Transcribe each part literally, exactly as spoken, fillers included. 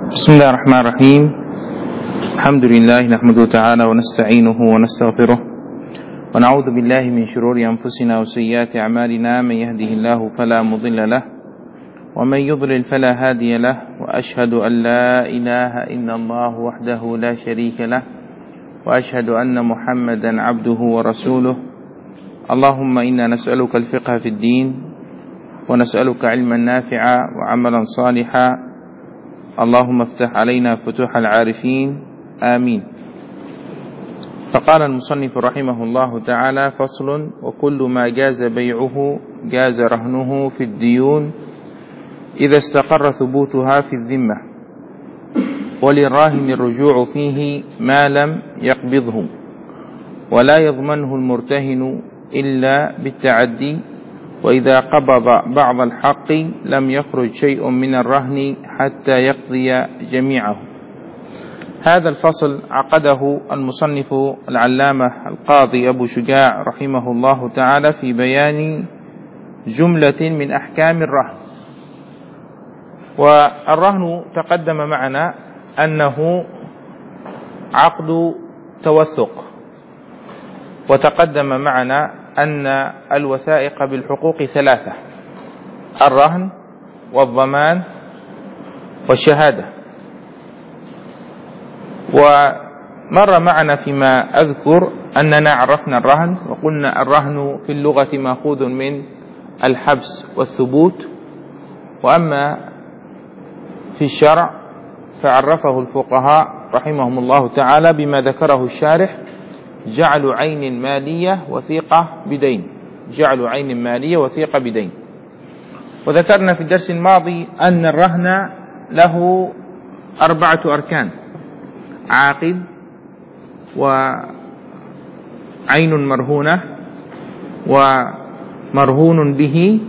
بسم الله الرحمن الرحيم. الحمد لله نحمده تعالى ونستعينه ونستغفره ونعوذ بالله من شرور أنفسنا وسيئات أعمالنا، من يهده الله فلا مضل له ومن يضلل فلا هادي له، وأشهد أن لا إله إلا الله وحده لا شريك له، وأشهد أن محمدا عبده ورسوله. اللهم إنا نسألك الفقه في الدين ونسألك علما نافعا وعملا صالحا. اللهم افتح علينا فتوح العارفين، آمين. فقال المصنف رحمه الله تعالى: فصل: وكل ما جاز بيعه جاز رهنه في الديون إذا استقر ثبوتها في الذمة، وللراهن الرجوع فيه ما لم يقبضه، ولا يضمنه المرتهن إلا بالتعدي، وإذا قبض بعض الحق لم يخرج شيء من الرهن حتى يقضي جميعه. هذا الفصل عقده المصنف العلامة القاضي أبو شجاع رحمه الله تعالى في بيان جملة من أحكام الرهن. والرهن تقدم معنا أنه عقد توثق، وتقدم معنا أن الوثائق بالحقوق ثلاثة: الرهن والضمان والشهادة. ومر معنا فيما أذكر أننا عرفنا الرهن وقلنا الرهن في اللغة مأخوذ من الحبس والثبوت، وأما في الشرع فعرفه الفقهاء رحمهم الله تعالى بما ذكره الشارح: جعل عين مالية وثيقة بدين. جعل عين مالية وثيقة بدين. وذكرنا في الدرس الماضي أن الرهن له أربعة أركان: عاقد، وعين مرهونة، ومرهون به،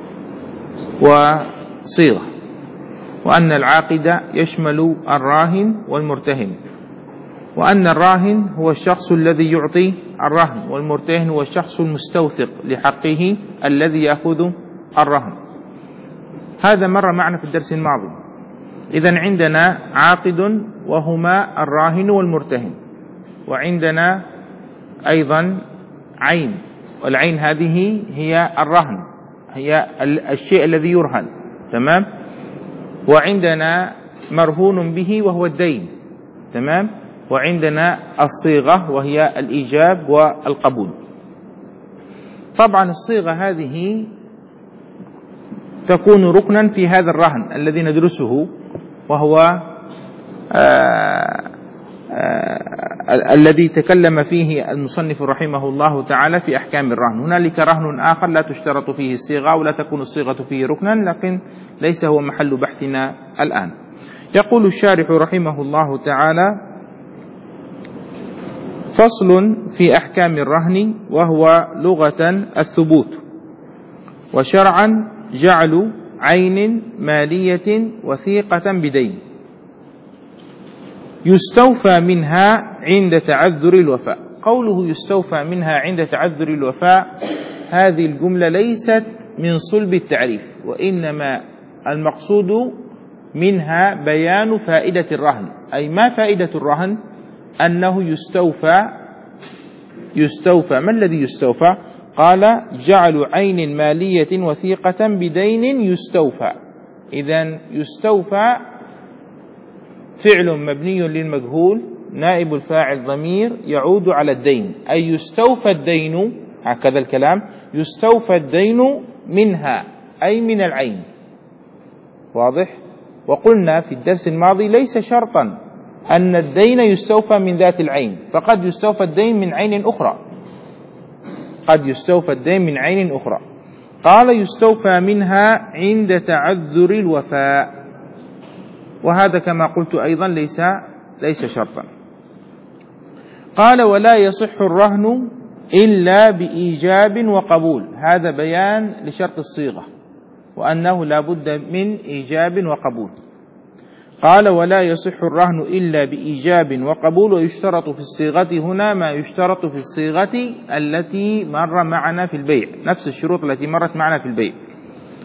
وصيغة. وأن العاقد يشمل الراهن والمرتهن، وأن الراهن هو الشخص الذي يعطي الرهن، والمرتهن هو الشخص المستوثق لحقه الذي يأخذ الرهن. هذا مر معنا في الدرس الماضي. إذن عندنا عاقد وهما الراهن والمرتهن، وعندنا أيضا عين، والعين هذه هي الرهن، هي الشيء الذي يرهن، تمام. وعندنا مرهون به وهو الدين، تمام. وعندنا الصيغة وهي الإيجاب والقبول. طبعا الصيغة هذه تكون ركنا في هذا الرهن الذي ندرسه، وهو آآ آآ الذي تكلم فيه المصنف رحمه الله تعالى في أحكام الرهن. هنالك رهن آخر لا تشترط فيه الصيغة ولا تكون الصيغة فيه ركنا، لكن ليس هو محل بحثنا الآن. يقول الشارح رحمه الله تعالى: فصل في أحكام الرهن، وهو لغة الثبوت، وشرعا جعل عين مالية وثيقة بدين يستوفى منها عند تعذر الوفاء. قوله يستوفى منها عند تعذر الوفاء، هذه الجملة ليست من صلب التعريف، وإنما المقصود منها بيان فائدة الرهن. أي ما فائدة الرهن؟ أنه يستوفى. يستوفى ما الذي يستوفى؟ قال: جعل عين مالية وثيقة بدين يستوفى. إذن يستوفى فعل مبني للمجهول، نائب الفاعل ضمير يعود على الدين، أي يستوفى الدين، هكذا الكلام، يستوفى الدين منها، أي من العين. واضح؟ وقلنا في الدرس الماضي ليس شرطا أن الدين يستوفى من ذات العين، فقد يستوفى الدين من عين أخرى، قد يستوفى الدين من عين أخرى. قال: يستوفى منها عند تعذر الوفاء، وهذا كما قلت أيضا ليس ليس شرطا. قال: ولا يصح الرهن إلا بإيجاب وقبول. هذا بيان لشرط الصيغة، وأنه لا بد من إيجاب وقبول. قال: ولا يصح الرهن إلا بإيجاب وقبول، ويشترط في الصيغة هنا ما يشترط في الصيغة التي مر معنا في البيع، نفس الشروط التي مرت معنا في البيع.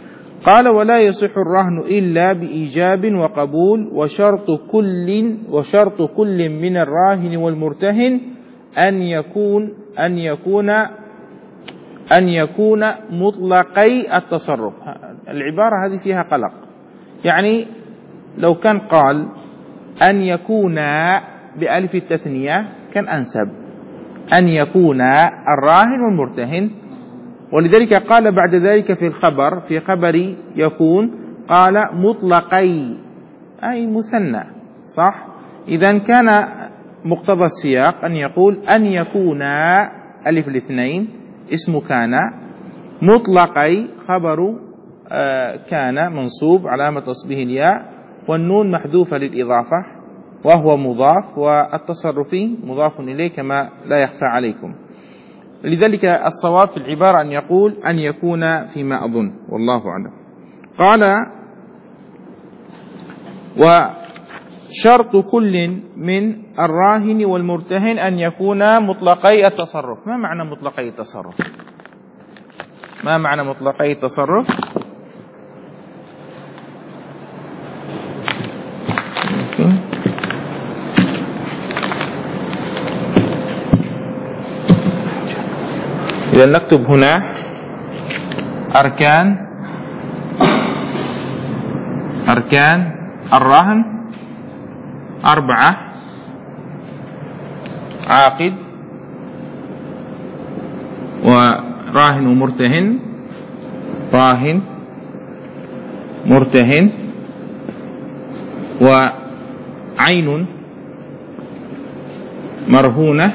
قال ولا يصح الرهن إلا بإيجاب وقبول، وشرط كل وشرط كل من الراهن والمرتهن أن يكون أن يكون أن يكون مطلقي التصرف. العبارة هذه فيها قلق، يعني لو كان قال أن يكون بألف التثنية كان أنسب، أن يكون الراهن والمرتهن. ولذلك قال بعد ذلك في الخبر في خبر يكون قال مطلقي أي مثنى، صح؟ إذا كان مقتضى السياق أن يقول أن يكون ألف الاثنين اسم كان، مطلقي خبر كان منصوب علامة تصبيه الياء، والنون محذوفة للإضافة وهو مضاف، والتصرفي مضاف إليه كما لا يخفى عليكم. لذلك الصواب في العبارة أن يقول أن يكون فيما أظن، والله أعلم. قال وشرط كل من الراهن والمرتهن أن يكون مطلقي التصرف. ما معنى مطلقي التصرف؟ ما معنى مطلقي التصرف؟ إذا نكتب هنا أركان أركان الرهن أربعة: عاقد وراهن ومرتهن، راهن مرتهن، وعين مرهونة،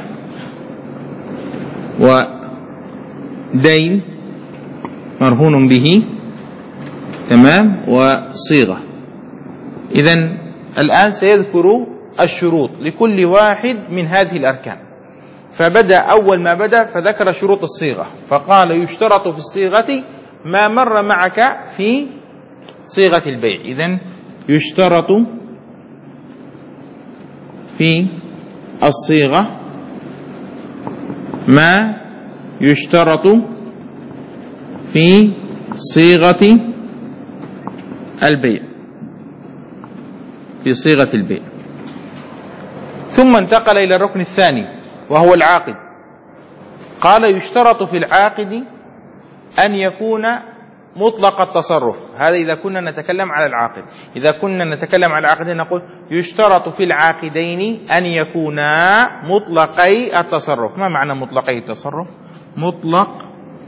ودين مرهون به، تمام، وصيغة. إذن الآن سيذكر الشروط لكل واحد من هذه الأركان. فبدأ أول ما بدأ فذكر شروط الصيغة، فقال يشترط في الصيغة ما مر معك في صيغة البيع. إذن يشترط في الصيغة ما يشترط في صيغة البيع في صيغة البيع. ثم انتقل إلى الركن الثاني وهو العاقد. قال يشترط في العاقد أن يكون مطلق التصرف. هذا إذا كنا نتكلم على العاقد. إذا كنا نتكلم على العاقدين نقول يشترط في العاقدين أن يكونا مطلقي التصرف. ما معنى مطلقي التصرف؟ مطلق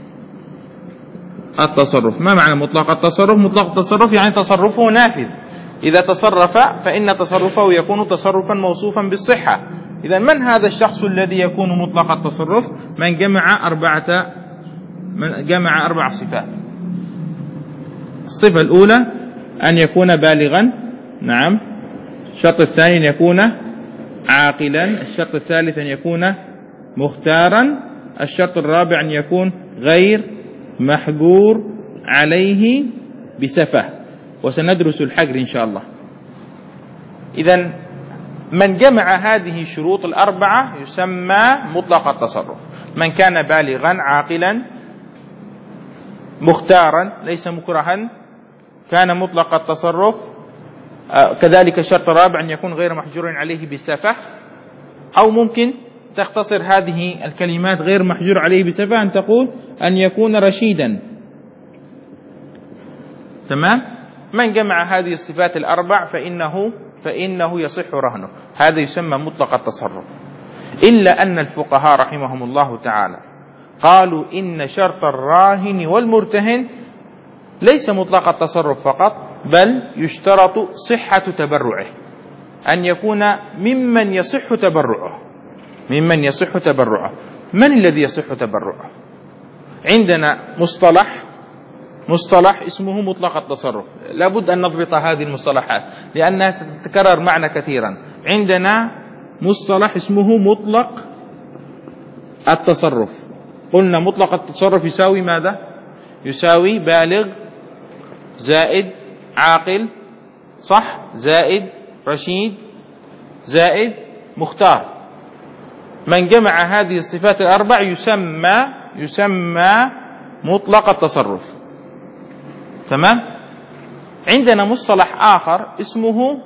التصرف. ما معنى مطلق التصرف؟ مطلق التصرف يعني تصرفه نافذ، إذا تصرف فإن تصرفه يكون تصرفا موصوفا بالصحة. إذا من هذا الشخص الذي يكون مطلق التصرف؟ من جمع أربعة من جمع أربع صفات. الصفة الأولى أن يكون بالغا، نعم. الشرط الثاني أن يكون عاقلا. الشرط الثالث أن يكون مختارا. الشرط الرابع أن يكون غير محجور عليه بسفه، وسندرس الحجر إن شاء الله. إذن من جمع هذه الشروط الأربعة يسمى مطلق التصرف. من كان بالغا عاقلا مختارا ليس مكرها كان مطلق التصرف. كذلك الشرط الرابع أن يكون غير محجور عليه بسفه، أو ممكن تختصر هذه الكلمات غير محجور عليه بسفه أن تقول أن يكون رشيدا، تمام. من جمع هذه الصفات الأربع فإنه فإنه يصح رهنه. هذا يسمى مطلق التصرف. إلا أن الفقهاء رحمهم الله تعالى قالوا إن شرط الراهن والمرتهن ليس مطلق التصرف فقط، بل يشترط صحة تبرعه، أن يكون ممن يصح تبرعه. ممن يصح تبرعه. من الذي يصح تبرعه؟ عندنا مصطلح مصطلح اسمه مطلق التصرف. لابد أن نضبط هذه المصطلحات لأنها ستتكرر معنا كثيرا. عندنا مصطلح اسمه مطلق التصرف. قلنا مطلق التصرف يساوي ماذا؟ يساوي بالغ زائد عاقل، صح، زائد رشيد زائد مختار. من جمع هذه الصفات الأربع يسمى يسمى مطلق التصرف، تمام. عندنا مصطلح آخر اسمه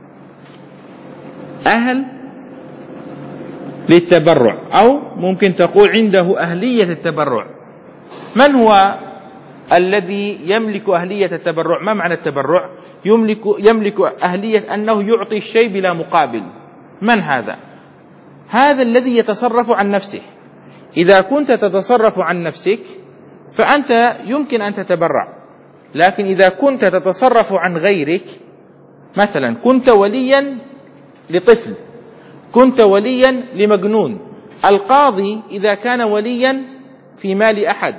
أهل للتبرع، أو ممكن تقول عنده أهلية التبرع. من هو الذي يملك أهلية التبرع؟ ما معنى التبرع؟ يملك يملك أهلية أنه يعطي الشيء بلا مقابل. من هذا؟ هذا الذي يتصرف عن نفسه. إذا كنت تتصرف عن نفسك فأنت يمكن أن تتبرع، لكن إذا كنت تتصرف عن غيرك، مثلا كنت وليا لطفل، كنت وليا لمجنون، القاضي إذا كان وليا في مال أحد،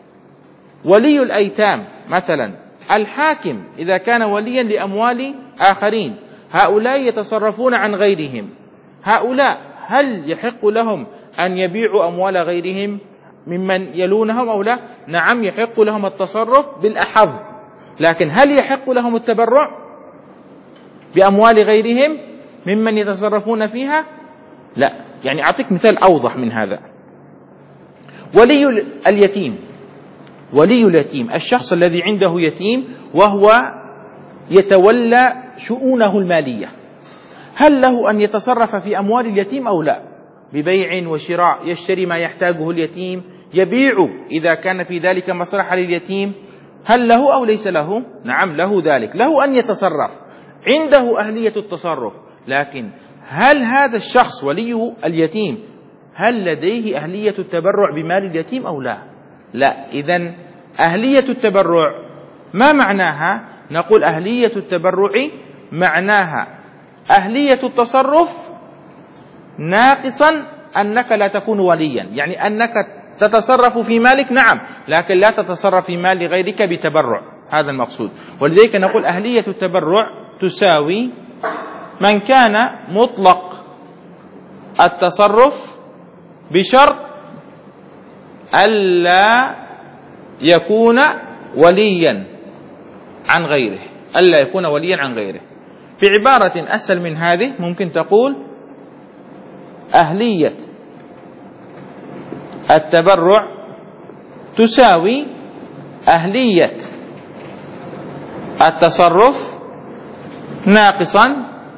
ولي الأيتام مثلا، الحاكم إذا كان وليا لأموال آخرين، هؤلاء يتصرفون عن غيرهم. هؤلاء هل يحق لهم أن يبيعوا أموال غيرهم ممن يلونهم أو لا؟ نعم، يحق لهم التصرف بالأحظ، لكن هل يحق لهم التبرع بأموال غيرهم ممن يتصرفون فيها؟ لا. يعني أعطيك مثال أوضح من هذا. ولي اليتيم، ولي اليتيم الشخص الذي عنده يتيم وهو يتولى شؤونه المالية، هل له أن يتصرف في أموال اليتيم أو لا؟ ببيع وشراء، يشتري ما يحتاجه اليتيم، يبيع إذا كان في ذلك مصلحة لليتيم، هل له أو ليس له؟ نعم له ذلك، له أن يتصرف، عنده أهلية التصرف. لكن هل هذا الشخص ولي اليتيم هل لديه أهلية التبرع بمال اليتيم أو لا؟ لا. إذن أهلية التبرع ما معناها؟ نقول أهلية التبرع معناها أهلية التصرف ناقصا أنك لا تكون وليا، يعني أنك تتصرف في مالك نعم، لكن لا تتصرف في مال غيرك بتبرع، هذا المقصود. ولذلك نقول أهلية التبرع تساوي من كان مطلق التصرف بشرط ألا يكون وليا عن غيره، ألا يكون وليا عن غيره. بعبارة أسهل من هذه ممكن تقول أهلية التبرع تساوي أهلية التصرف ناقصا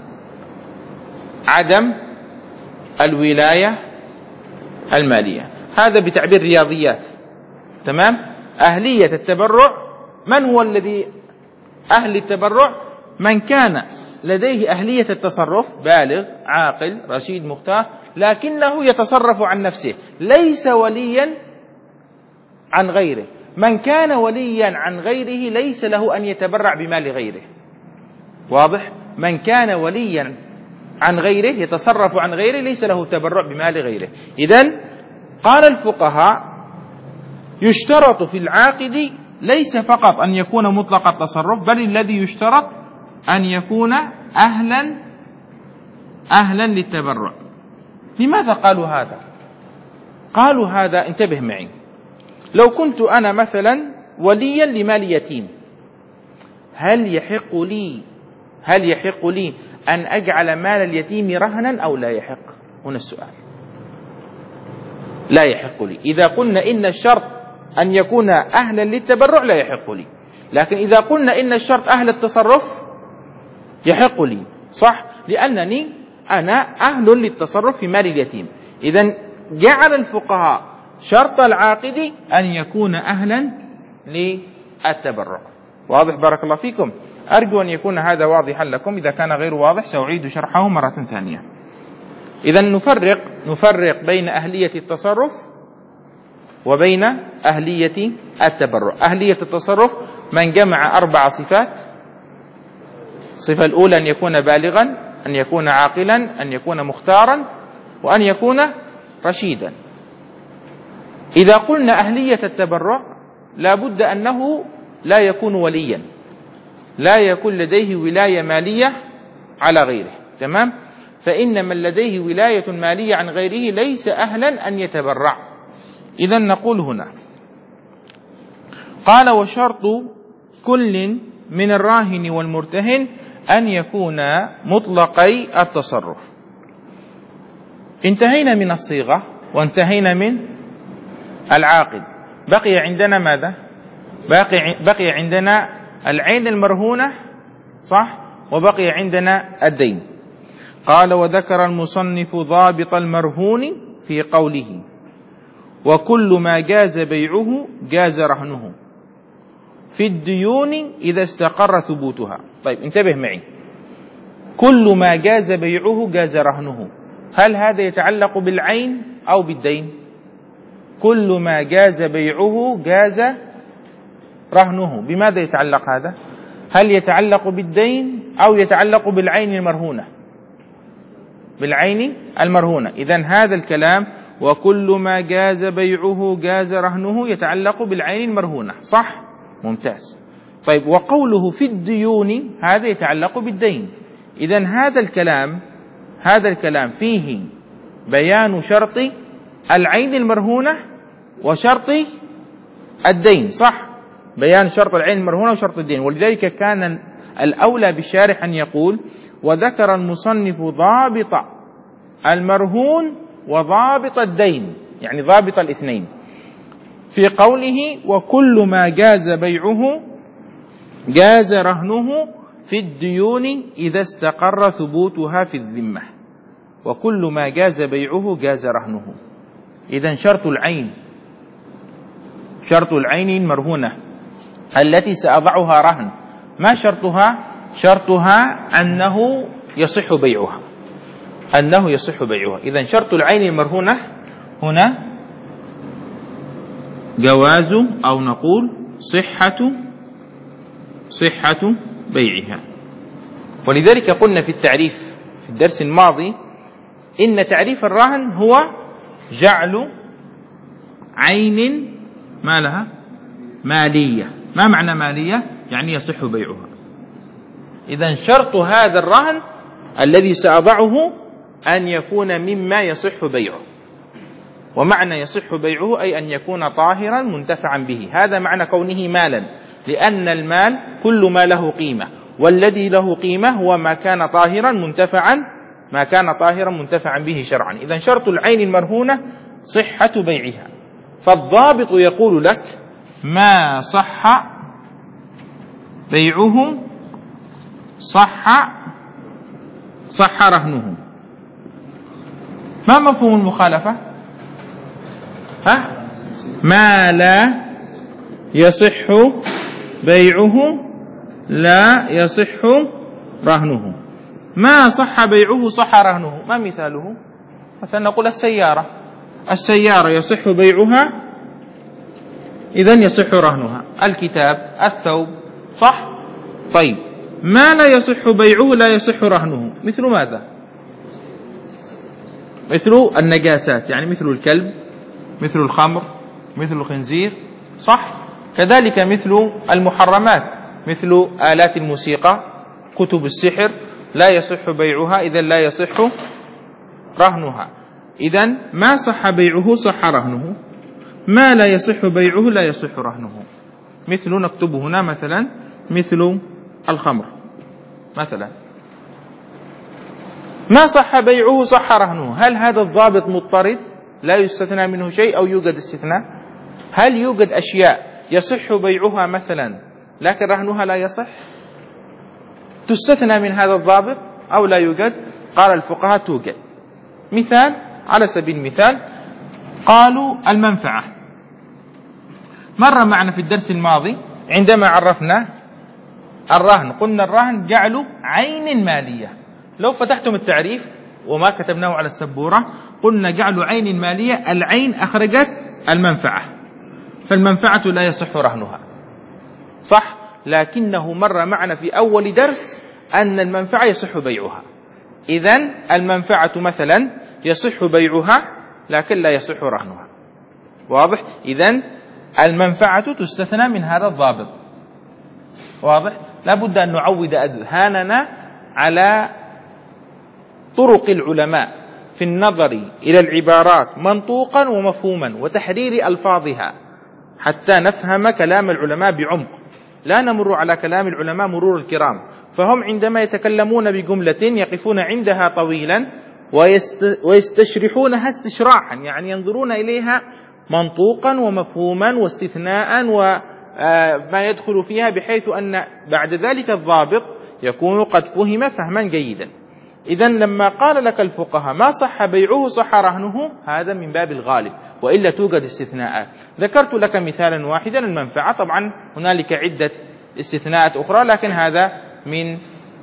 عدم الولاية المالية. هذا بتعبير رياضيات، تمام؟ أهلية التبرع، من هو الذي أهل التبرع؟ من كان لديه أهلية التصرف، بالغ عاقل رشيد مختار، لكنه يتصرف عن نفسه، ليس وليا عن غيره. من كان وليا عن غيره ليس له أن يتبرع بمال غيره. واضح؟ من كان وليا عن غيره يتصرف عن غيره ليس له تبرع بمال غيره. إذن قال الفقهاء يشترط في العاقد ليس فقط أن يكون مطلق التصرف، بل الذي يشترط أن يكون أهلا أهلا للتبرع. لماذا قالوا هذا؟ قالوا هذا، انتبه معي، لو كنت أنا مثلا وليا لمال يتيم، هل يحق لي هل يحق لي أن أجعل مال اليتيم رهنا أو لا يحق؟ هنا السؤال. لا يحق لي. إذا قلنا إن الشرط أن يكون أهلا للتبرع لا يحق لي، لكن إذا قلنا إن الشرط أهل التصرف يحق لي، صح؟ لأنني أنا أهل للتصرف في مال اليتيم. إذن جعل الفقهاء شرط العاقد أن يكون أهلا للتبرع. واضح؟ بارك الله فيكم. أرجو أن يكون هذا واضحا لكم، إذا كان غير واضح سأعيد شرحه مرة ثانية. إذن نفرق نفرق بين أهلية التصرف وبين أهلية التبرع. أهلية التصرف من جمع أربع صفات: الصفة الأولى أن يكون بالغا، أن يكون عاقلا، أن يكون مختارا، وأن يكون رشيدا. إذا قلنا أهلية التبرع لا بد أنه لا يكون وليا، لا يكون لديه ولاية مالية على غيره، تمام؟ فإن من لديه ولاية مالية عن غيره ليس أهلا أن يتبرع. إذن نقول هنا قال: وشرط كل من الراهن والمرتهن أن يكون مطلقي التصرف. انتهينا من الصيغة وانتهينا من العاقد، بقي عندنا ماذا؟ بقي, بقي عندنا العين المرهونة صح، وبقي عندنا الدين. قال وذكر المصنف ضابط المرهون في قوله وكل ما جاز بيعه جاز رهنه في الديون إذا استقر ثبوتها. طيب انتبه معي، كل ما جاز بيعه جاز رهنه، هل هذا يتعلق بالعين أو بالدين؟ كل ما جاز بيعه جاز رهنه، بماذا يتعلق هذا؟ هل يتعلق بالدين أو يتعلق بالعين المرهونة؟ بالعين المرهونة. إذن هذا الكلام وكل ما جاز بيعه جاز رهنه يتعلق بالعين المرهونة، صح؟ ممتاز. طيب وقوله في الديون هذا يتعلق بالدين. إذن هذا الكلام هذا الكلام فيه بيان شرط العين المرهونة وشرط الدين، صح؟ بيان شرط العين المرهونة وشرط الدين. ولذلك كان الأولى بالشارح أن يقول وذكر المصنف ضابط المرهون وضابط الدين، يعني ضابط الاثنين، في قوله وكل ما جاز بيعه جاز رهنه في الديون إذا استقر ثبوتها في الذمة. وكل ما جاز بيعه جاز رهنه. إذن شرط العين شرط العين المرهونة التي سأضعها رهن، ما شرطها؟ شرطها أنه يصح بيعها أنه يصح بيعها. إذن شرط العين المرهونة هنا جواز أو نقول صحة صحة بيعها. ولذلك قلنا في التعريف في الدرس الماضي إن تعريف الرهن هو جعل عين ما لها مالية. ما معنى مالية؟ يعني يصح بيعها. إذن شرط هذا الرهن الذي سأضعه أن يكون مما يصح بيعه. ومعنى يصح بيعه أي أن يكون طاهرا منتفعا به. هذا معنى كونه مالا، لأن المال كل ما له قيمة، والذي له قيمة هو ما كان طاهرا منتفعا ما كان طاهرا منتفعا به شرعا. إذن شرط العين المرهونة صحة بيعها. فالضابط يقول لك ما صح بيعه صح صح رهنه. ما مفهوم المخالفة؟ ها؟ ما لا يصح بيعه لا يصح رهنه. ما صح بيعه صح رهنه، ما مثاله؟ مثلا نقول السيارة السيارة يصح بيعها إذن يصح رهنها. الكتاب، الثوب، صح؟ طيب ما لا يصح بيعه لا يصح رهنه، مثل ماذا؟ مثل النجاسات، يعني مثل الكلب، مثل الخمر، مثل الخنزير، صح؟ كذلك مثل المحرمات، مثل آلات الموسيقى، كتب السحر، لا يصح بيعها إذن لا يصح رهنها. إذن ما صح بيعه صح رهنه، ما لا يصح بيعه لا يصح رهنه. مثل نكتب هنا مثلا مثل الخمر مثلا، ما صح بيعه صح رهنه. هل هذا الضابط مضطرد لا يستثنى منه شيء أو يوجد استثناء؟ هل يوجد أشياء يصح بيعها مثلا لكن رهنها لا يصح تستثنى من هذا الضابط أو لا يوجد؟ قال الفقهاء توجد. مثال على سبيل المثال قالوا المنفعة. مر معنا في الدرس الماضي عندما عرفنا الرهن قلنا الرهن جعل عين مالية. لو فتحتم التعريف وما كتبناه على السبورة قلنا جعل عين مالية، العين أخرجت المنفعة، فالمنفعة لا يصح رهنها، صح؟ لكنه مر معنا في أول درس أن المنفعة يصح بيعها. إذن المنفعة مثلا يصح بيعها لكن لا يصح رهنها، واضح؟ إذن المنفعة تستثنى من هذا الضابط، واضح؟ لابد أن نعود أذهاننا على طرق العلماء في النظر إلى العبارات منطوقا ومفهوما وتحرير ألفاظها حتى نفهم كلام العلماء بعمق، لا نمر على كلام العلماء مرور الكرام. فهم عندما يتكلمون بجملة يقفون عندها طويلا ويستشرحونها استشراحا، يعني ينظرون إليها منطوقا ومفهوما واستثناء ما يدخل فيها، بحيث أن بعد ذلك الضابط يكون قد فهم فهما جيدا. إذن لما قال لك الفقهاء ما صح بيعه صح رهنه، هذا من باب الغالب، وإلا توجد استثناءات. ذكرت لك مثالا واحدا، المنفعة، طبعا هنالك عدة استثناءات أخرى، لكن هذا من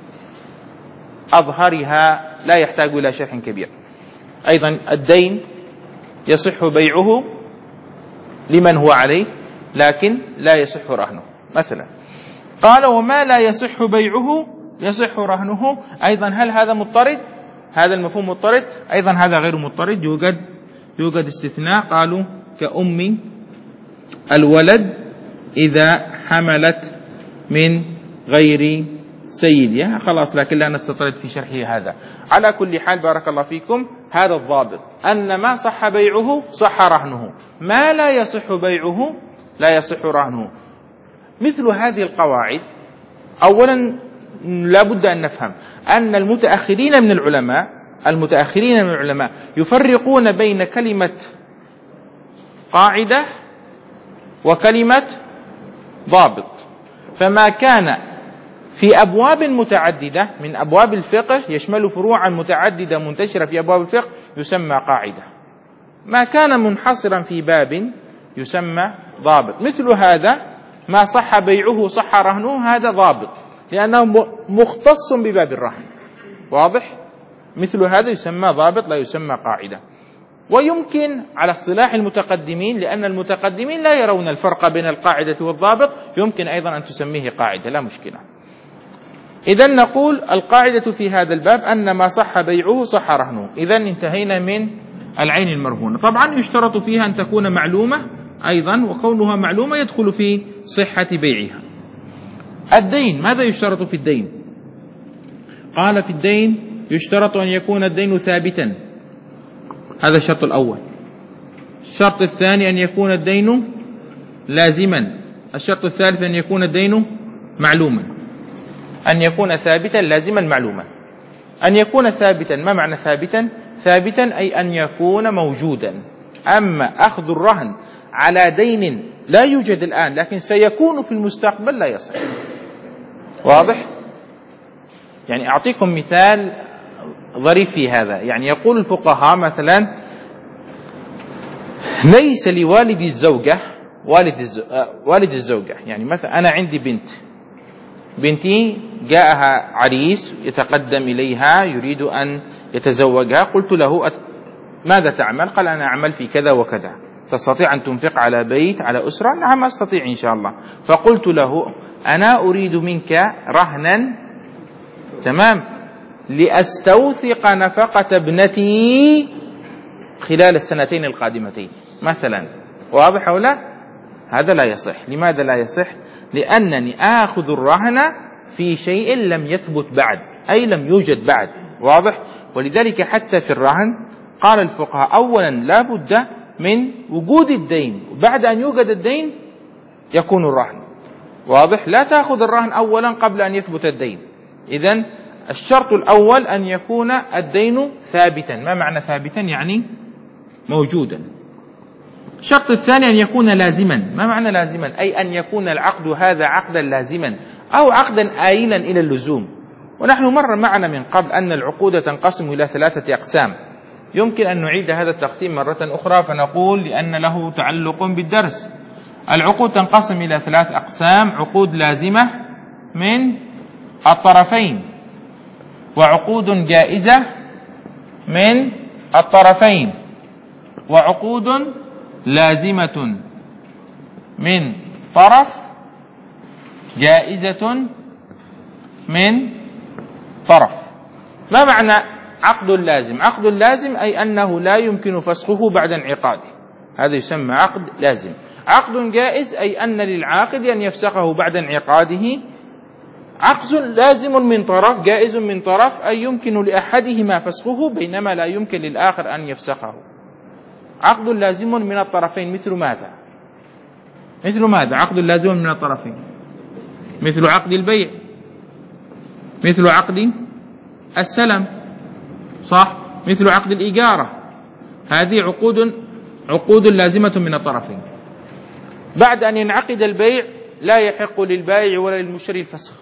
أظهرها، لا يحتاج إلى شرح كبير. أيضا الدين يصح بيعه لمن هو عليه، لكن لا يصح رهنه. مثلا قال وما لا يصح بيعه يصح رهنه، أيضا هل هذا مضطرد؟ هذا المفهوم مضطرد؟ أيضا هذا غير مضطرد، يوجد يوجد استثناء، قالوا كأم الولد إذا حملت من غير سيدها، خلاص، لكن لا نستطرد في شرحه هذا. على كل حال بارك الله فيكم، هذا الضابط أن ما صح بيعه صح رهنه، ما لا يصح بيعه لا يصح رهنه. مثل هذه القواعد أولا لا بد أن نفهم أن المتأخرين من العلماء المتأخرين من العلماء يفرقون بين كلمة قاعدة وكلمة ضابط. فما كان في أبواب متعددة من أبواب الفقه يشمل فروعا متعددة منتشرة في أبواب الفقه يسمى قاعدة، ما كان منحصرا في باب يسمى ضابط. مثل هذا ما صح بيعه صح رهنه، هذا ضابط لأنه مختص بباب الرهن، واضح؟ مثل هذا يسمى ضابط لا يسمى قاعدة. ويمكن على اصطلاح المتقدمين، لأن المتقدمين لا يرون الفرق بين القاعدة والضابط، يمكن أيضا أن تسميه قاعدة، لا مشكلة. إذن نقول القاعدة في هذا الباب أن ما صح بيعه صح رهنه. إذن انتهينا من العين المرهونة. طبعا يشترط فيها أن تكون معلومة أيضا، وكونها معلومة يدخل في صحة بيعها. الدين، ماذا يشترط في الدين؟ قال في الدين يشترط أن يكون الدين ثابتا، هذا الشرط الأول. الشرط الثاني أن يكون الدين لازما. الشرط الثالث أن يكون الدين معلوما. أن يكون ثابتا لازما معلوما. أن يكون ثابتا، ما معنى ثابتا؟ ثابتا أي أن يكون موجودا. أما أخذ الرهن على دين لا يوجد الآن لكن سيكون في المستقبل لا يصح، واضح؟ يعني أعطيكم مثال ظريف في هذا. يعني يقول الفقهاء مثلا ليس لوالد الزوجة والد الزو... والد الزوجة، يعني مثلا أنا عندي بنت، بنتي جاءها عريس يتقدم إليها يريد أن يتزوجها، قلت له أت... ماذا تعمل؟ قال أنا أعمل في كذا وكذا، تستطيع أن تنفق على بيت على أسرة؟ نعم أستطيع إن شاء الله. فقلت له أنا أريد منك رهنا، تمام، لأستوثق نفقة ابنتي خلال السنتين القادمتين مثلا، واضح أو لا؟ هذا لا يصح. لماذا لا يصح؟ لأنني آخذ الرهن في شيء لم يثبت بعد، أي لم يوجد بعد، واضح؟ ولذلك حتى في الرهن قال الفقهاء أولا لا بد من وجود الدين، وبعد أن يوجد الدين يكون الرهن، واضح؟ لا تأخذ الرهن أولا قبل أن يثبت الدين. إذن الشرط الأول أن يكون الدين ثابتا. ما معنى ثابتا؟ يعني موجودا. الشرط الثاني أن يكون لازما. ما معنى لازما؟ أي أن يكون العقد هذا عقدا لازما أو عقدا آيلا إلى اللزوم. ونحن مر معنا من قبل أن العقود تنقسم إلى ثلاثة أقسام، يمكن أن نعيد هذا التقسيم مرة أخرى فنقول لأن له تعلق بالدرس. العقود تنقسم إلى ثلاث أقسام: عقود لازمة من الطرفين، وعقود جائزة من الطرفين، وعقود لازمة من طرف، جائزة من طرف. ما معنى عقد لازم؟ عقد لازم أي أنه لا يمكن فسخه بعد انعقاده، هذا يسمى عقد لازم. عقد جائز أي أن للعاقد أن يفسخه بعد انعقاده. عقد لازم من طرف، جائز من طرف، أي يمكن لأحدهما فسخه بينما لا يمكن للآخر أن يفسخه. عقد لازم من الطرفين مثل ماذا؟ مثل ماذا؟ عقد لازم من الطرفين مثل عقد البيع، مثل عقد السلم، صح؟ مثل عقد الإجارة. هذه عقود عقود لازمة من الطرفين. بعد أن ينعقد البيع لا يحق للبائع ولا للمشتري الفسخ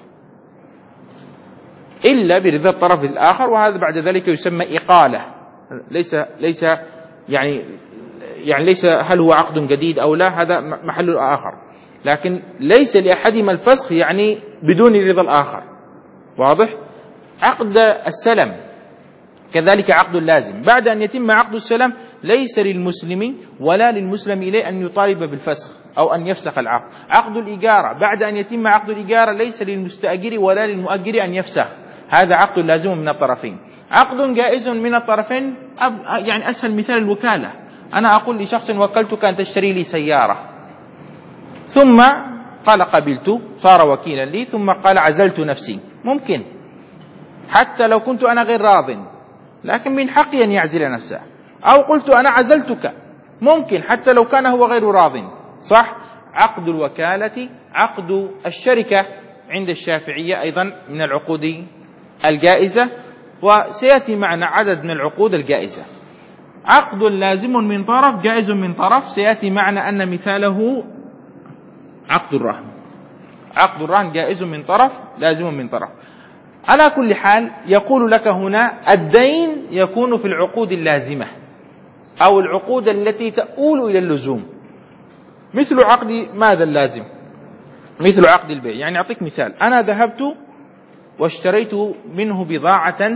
إلا برضا الطرف الآخر، وهذا بعد ذلك يسمى إقالة. ليس ليس يعني يعني ليس هل هو عقد جديد أو لا، هذا محل آخر، لكن ليس لأحدهما الفسخ يعني بدون رضا الآخر. واضح؟ عقد السلم كذلك عقد لازم، بعد أن يتم عقد السلم ليس للمسلم ولا للمسلم إليه أن يطالب بالفسخ أو أن يفسخ العقد. عقد الإجارة بعد أن يتم عقد الإجارة ليس للمستأجر ولا للمؤجر أن يفسخ، هذا عقد لازم من الطرفين. عقد جائز من الطرفين يعني أسهل مثال الوكالة. أنا أقول لشخص وكلتك أن تشتري لي سيارة، ثم قال قبلت، صار وكيلا لي، ثم قال عزلت نفسي. ممكن حتى لو كنت أنا غير راض، لكن من حقي أن يعزل نفسه. أو قلت أنا عزلتك، ممكن حتى لو كان هو غير راض، صح؟ عقد الوكالة عقد الشركة عند الشافعية أيضا من العقود الجائزة، وسيأتي معنا عدد من العقود الجائزة. عقد لازم من طرف جائز من طرف، سيأتي معنا أن مثاله عقد الرهن. عقد الرهن جائز من طرف لازم من طرف. على كل حال يقول لك هنا الدين يكون في العقود اللازمة أو العقود التي تؤول إلى اللزوم. مثل عقد ماذا اللازم؟ مثل عقد البيع. يعني أعطيك مثال، أنا ذهبت واشتريت منه بضاعة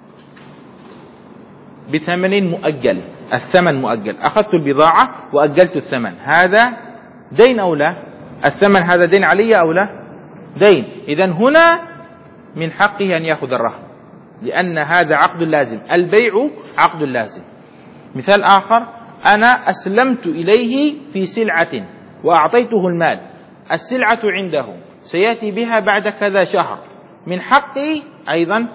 بثمن مؤجل، الثمن مؤجل، أخذت البضاعة وأجلت الثمن، هذا دين أو لا؟ الثمن هذا دين علي أو لا؟ دين. إذن هنا من حقه أن يأخذ الرهن، لأن هذا عقد لازم. البيع عقد لازم. مثال آخر، أنا أسلمت إليه في سلعة وأعطيته المال، السلعة عنده سيأتي بها بعد كذا شهر، من حقه أيضا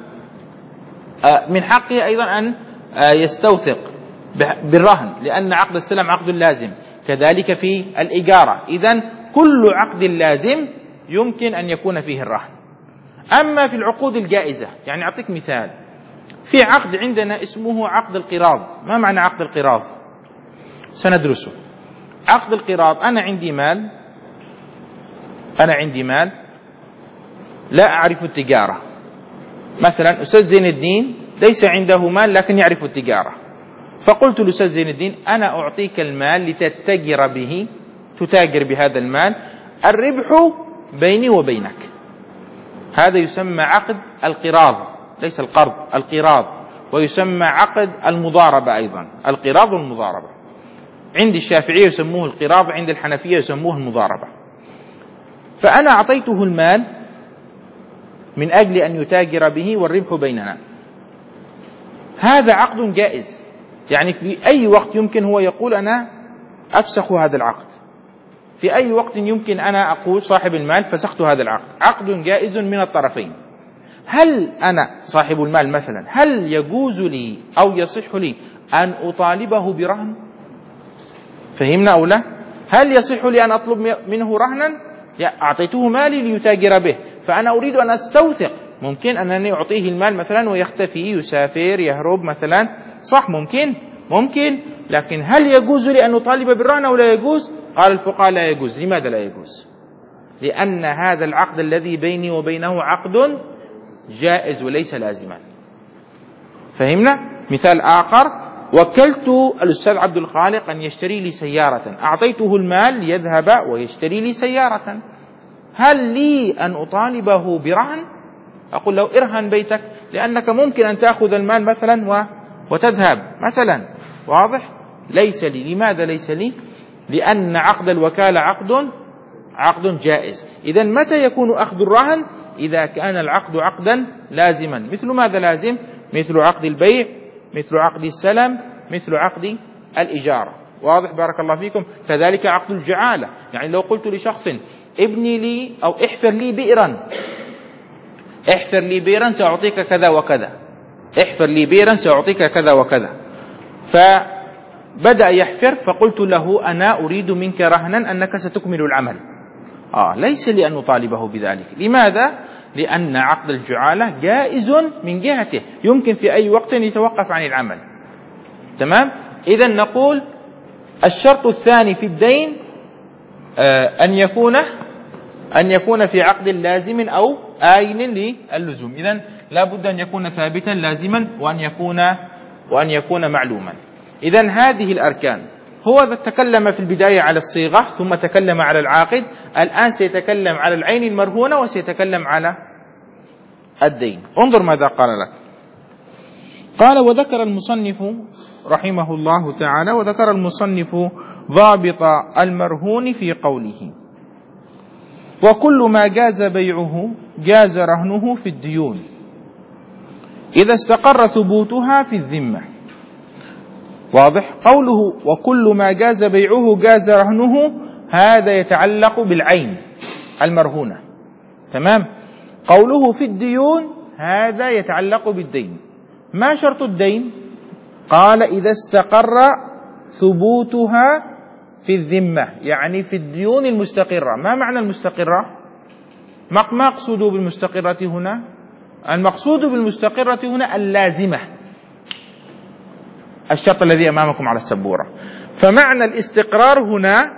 من حقه أيضا أن يستوثق بالرهن، لأن عقد السلم عقد لازم. كذلك في الإجارة. إذن كل عقد لازم يمكن أن يكون فيه الرهن. أما في العقود الجائزة، يعني أعطيك مثال، في عقد عندنا اسمه عقد القراض. ما معنى عقد القراض؟ سندرسه. عقد القراض، أنا عندي مال أنا عندي مال لا أعرف التجارة. مثلا أستاذ زين الدين ليس عنده مال لكن يعرف التجارة، فقلت لأستاذ زين الدين أنا أعطيك المال لتتجر به، تتاجر بهذا المال، الربح بيني وبينك. هذا يسمى عقد القراض، ليس القرض، القراض. ويسمى عقد المضاربة أيضا، القراض والمضاربة. عند الشافعية يسموه القراض، عند الحنفية يسموه المضاربة. فأنا أعطيته المال من أجل أن يتاجر به والربح بيننا، هذا عقد جائز. يعني في أي وقت يمكن هو يقول أنا أفسخ هذا العقد، في أي وقت يمكن أنا أقول صاحب المال فسخت هذا العقد. عقد جائز من الطرفين. هل أنا صاحب المال مثلا، هل يجوز لي أو يصح لي أن أطالبه برهن؟ فهمنا أو لا؟ هل يصح لي أن أطلب منه رهنا؟ أعطيته مالي ليتاجر به، فأنا أريد أن أستوثق. ممكن أنني أعطيه المال مثلا ويختفي، يسافر، يهرب مثلا، صح؟ ممكن ممكن لكن هل يجوز لي أن أطالب بالرهن أو لا يجوز؟ قال الفقهاء لا يجوز. لماذا لا يجوز؟ لأن هذا العقد الذي بيني وبينه عقد جائز وليس لازما. فهمنا؟ مثال آخر، وكلت الأستاذ عبد الخالق أن يشتري لي سيارة، أعطيته المال ليذهب ويشتري لي سيارة، هل لي أن أطالبه برهن؟ أقول له ارهن بيتك، لأنك ممكن أن تأخذ المال مثلا وتذهب مثلا. واضح؟ ليس لي. لماذا ليس لي؟ لأن عقد الوكالة عقد عقد جائز. إذن متى يكون أخذ الرهن؟ إذا كان العقد عقدا لازما. مثل ماذا لازم؟ مثل عقد البيع، مثل عقد السلم، مثل عقد الإجارة. واضح؟ بارك الله فيكم. كذلك عقد الجعالة، يعني لو قلت لشخص ابني لي أو احفر لي بئرا، احفر لي بئرا سأعطيك كذا وكذا، احفر لي بئرا سأعطيك كذا وكذا، فبدأ يحفر، فقلت له أنا أريد منك رهنا أنك ستكمل العمل. آه ليس لي أن أطالبه بذلك. لماذا؟ لأن عقد الجعالة جائز من جهته، يمكن في أي وقت يتوقف عن العمل. تمام؟ إذن نقول الشرط الثاني في الدين آه أن يكون أن يكون في عقد لازم أو آين للزوم. إذن لا بد أن يكون ثابتا لازما وأن يكون وأن يكون معلوما. إذن هذه الأركان. هو تكلم في البداية على الصيغة ثم تكلم على العاقد، الآن سيتكلم على العين المرهونة وسيتكلم على الدين. انظر ماذا قال لك. قال: وذكر المصنف رحمه الله تعالى وذكر المصنف ضابط المرهون في قوله: وكل ما جاز بيعه جاز رهنه في الديون إذا استقر ثبوتها في الذمة. واضح؟ قوله وكل ما جاز بيعه جاز رهنه، هذا يتعلق بالعين المرهونة. تمام؟ قوله في الديون هذا يتعلق بالدين. ما شرط الدين؟ قال: إذا استقر ثبوتها في الذمة، يعني في الديون المستقرة. ما معنى المستقرة؟ ما مقصود بالمستقرة هنا؟ المقصود بالمستقرة هنا اللازمة، الشرط الذي أمامكم على السبورة. فمعنى الاستقرار هنا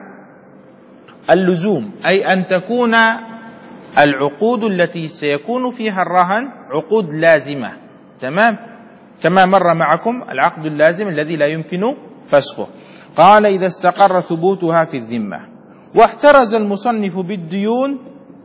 اللزوم، أي أن تكون العقود التي سيكون فيها الرهن عقود لازمة. تمام؟ كما مر معكم العقد اللازم الذي لا يمكن فسخه. قال: إذا استقر ثبوتها في الذمة. واحترز المصنف بالديون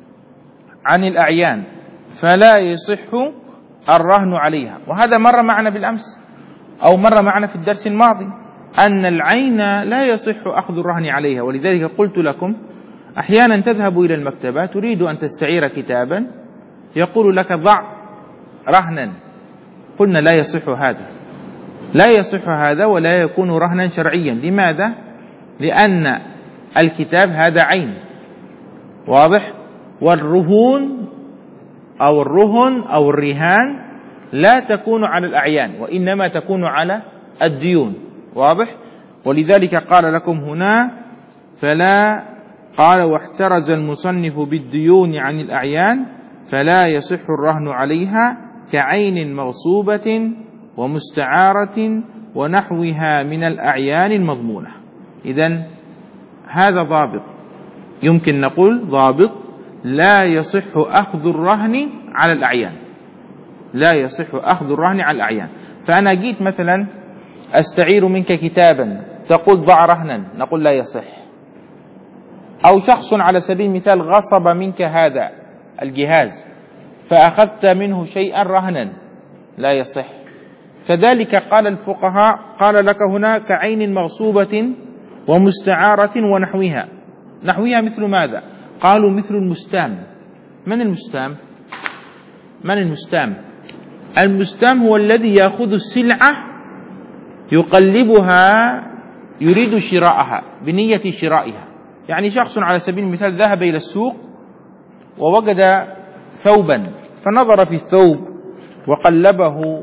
عن الأعيان فلا يصح الرهن عليها. وهذا مر معنا بالأمس أو مر معنا في الدرس الماضي، أن العين لا يصح أخذ الرهن عليها. ولذلك قلت لكم أحيانا تذهب إلى المكتبة تريد أن تستعير كتابا، يقول لك ضع رهنا. قلنا لا يصح هذا، لا يصح هذا ولا يكون رهنا شرعيا. لماذا؟ لأن الكتاب هذا عين. واضح؟ والرهون أو الرهن أو الرهان لا تكون على الأعيان وإنما تكون على الديون. واضح؟ ولذلك قال لكم هنا فلا قال: واحترز المصنف بالديون عن الأعيان فلا يصح الرهن عليها كعين مغصوبة ومستعارة ونحوها من الأعيان المضمونة. إذن هذا ضابط، يمكن نقول ضابط لا يصح أخذ الرهن على الأعيان، لا يصح أخذ الرهن على الأعيان. فأنا جيت مثلا أستعير منك كتابا تقول ضع رهنا، نقول لا يصح. أو شخص على سبيل المثال غصب منك هذا الجهاز فأخذت منه شيئا رهنا، لا يصح. كذلك قال الفقهاء، قال لك هنا كعين مغصوبة ومستعارة ونحوها. نحوها مثل ماذا؟ قالوا مثل المستام. من المستام؟ من المستام؟ المستام هو الذي يأخذ السلعة يقلبها يريد شراءها بنية شرائها. يعني شخص على سبيل المثال ذهب إلى السوق ووجد ثوبا فنظر في الثوب وقلبه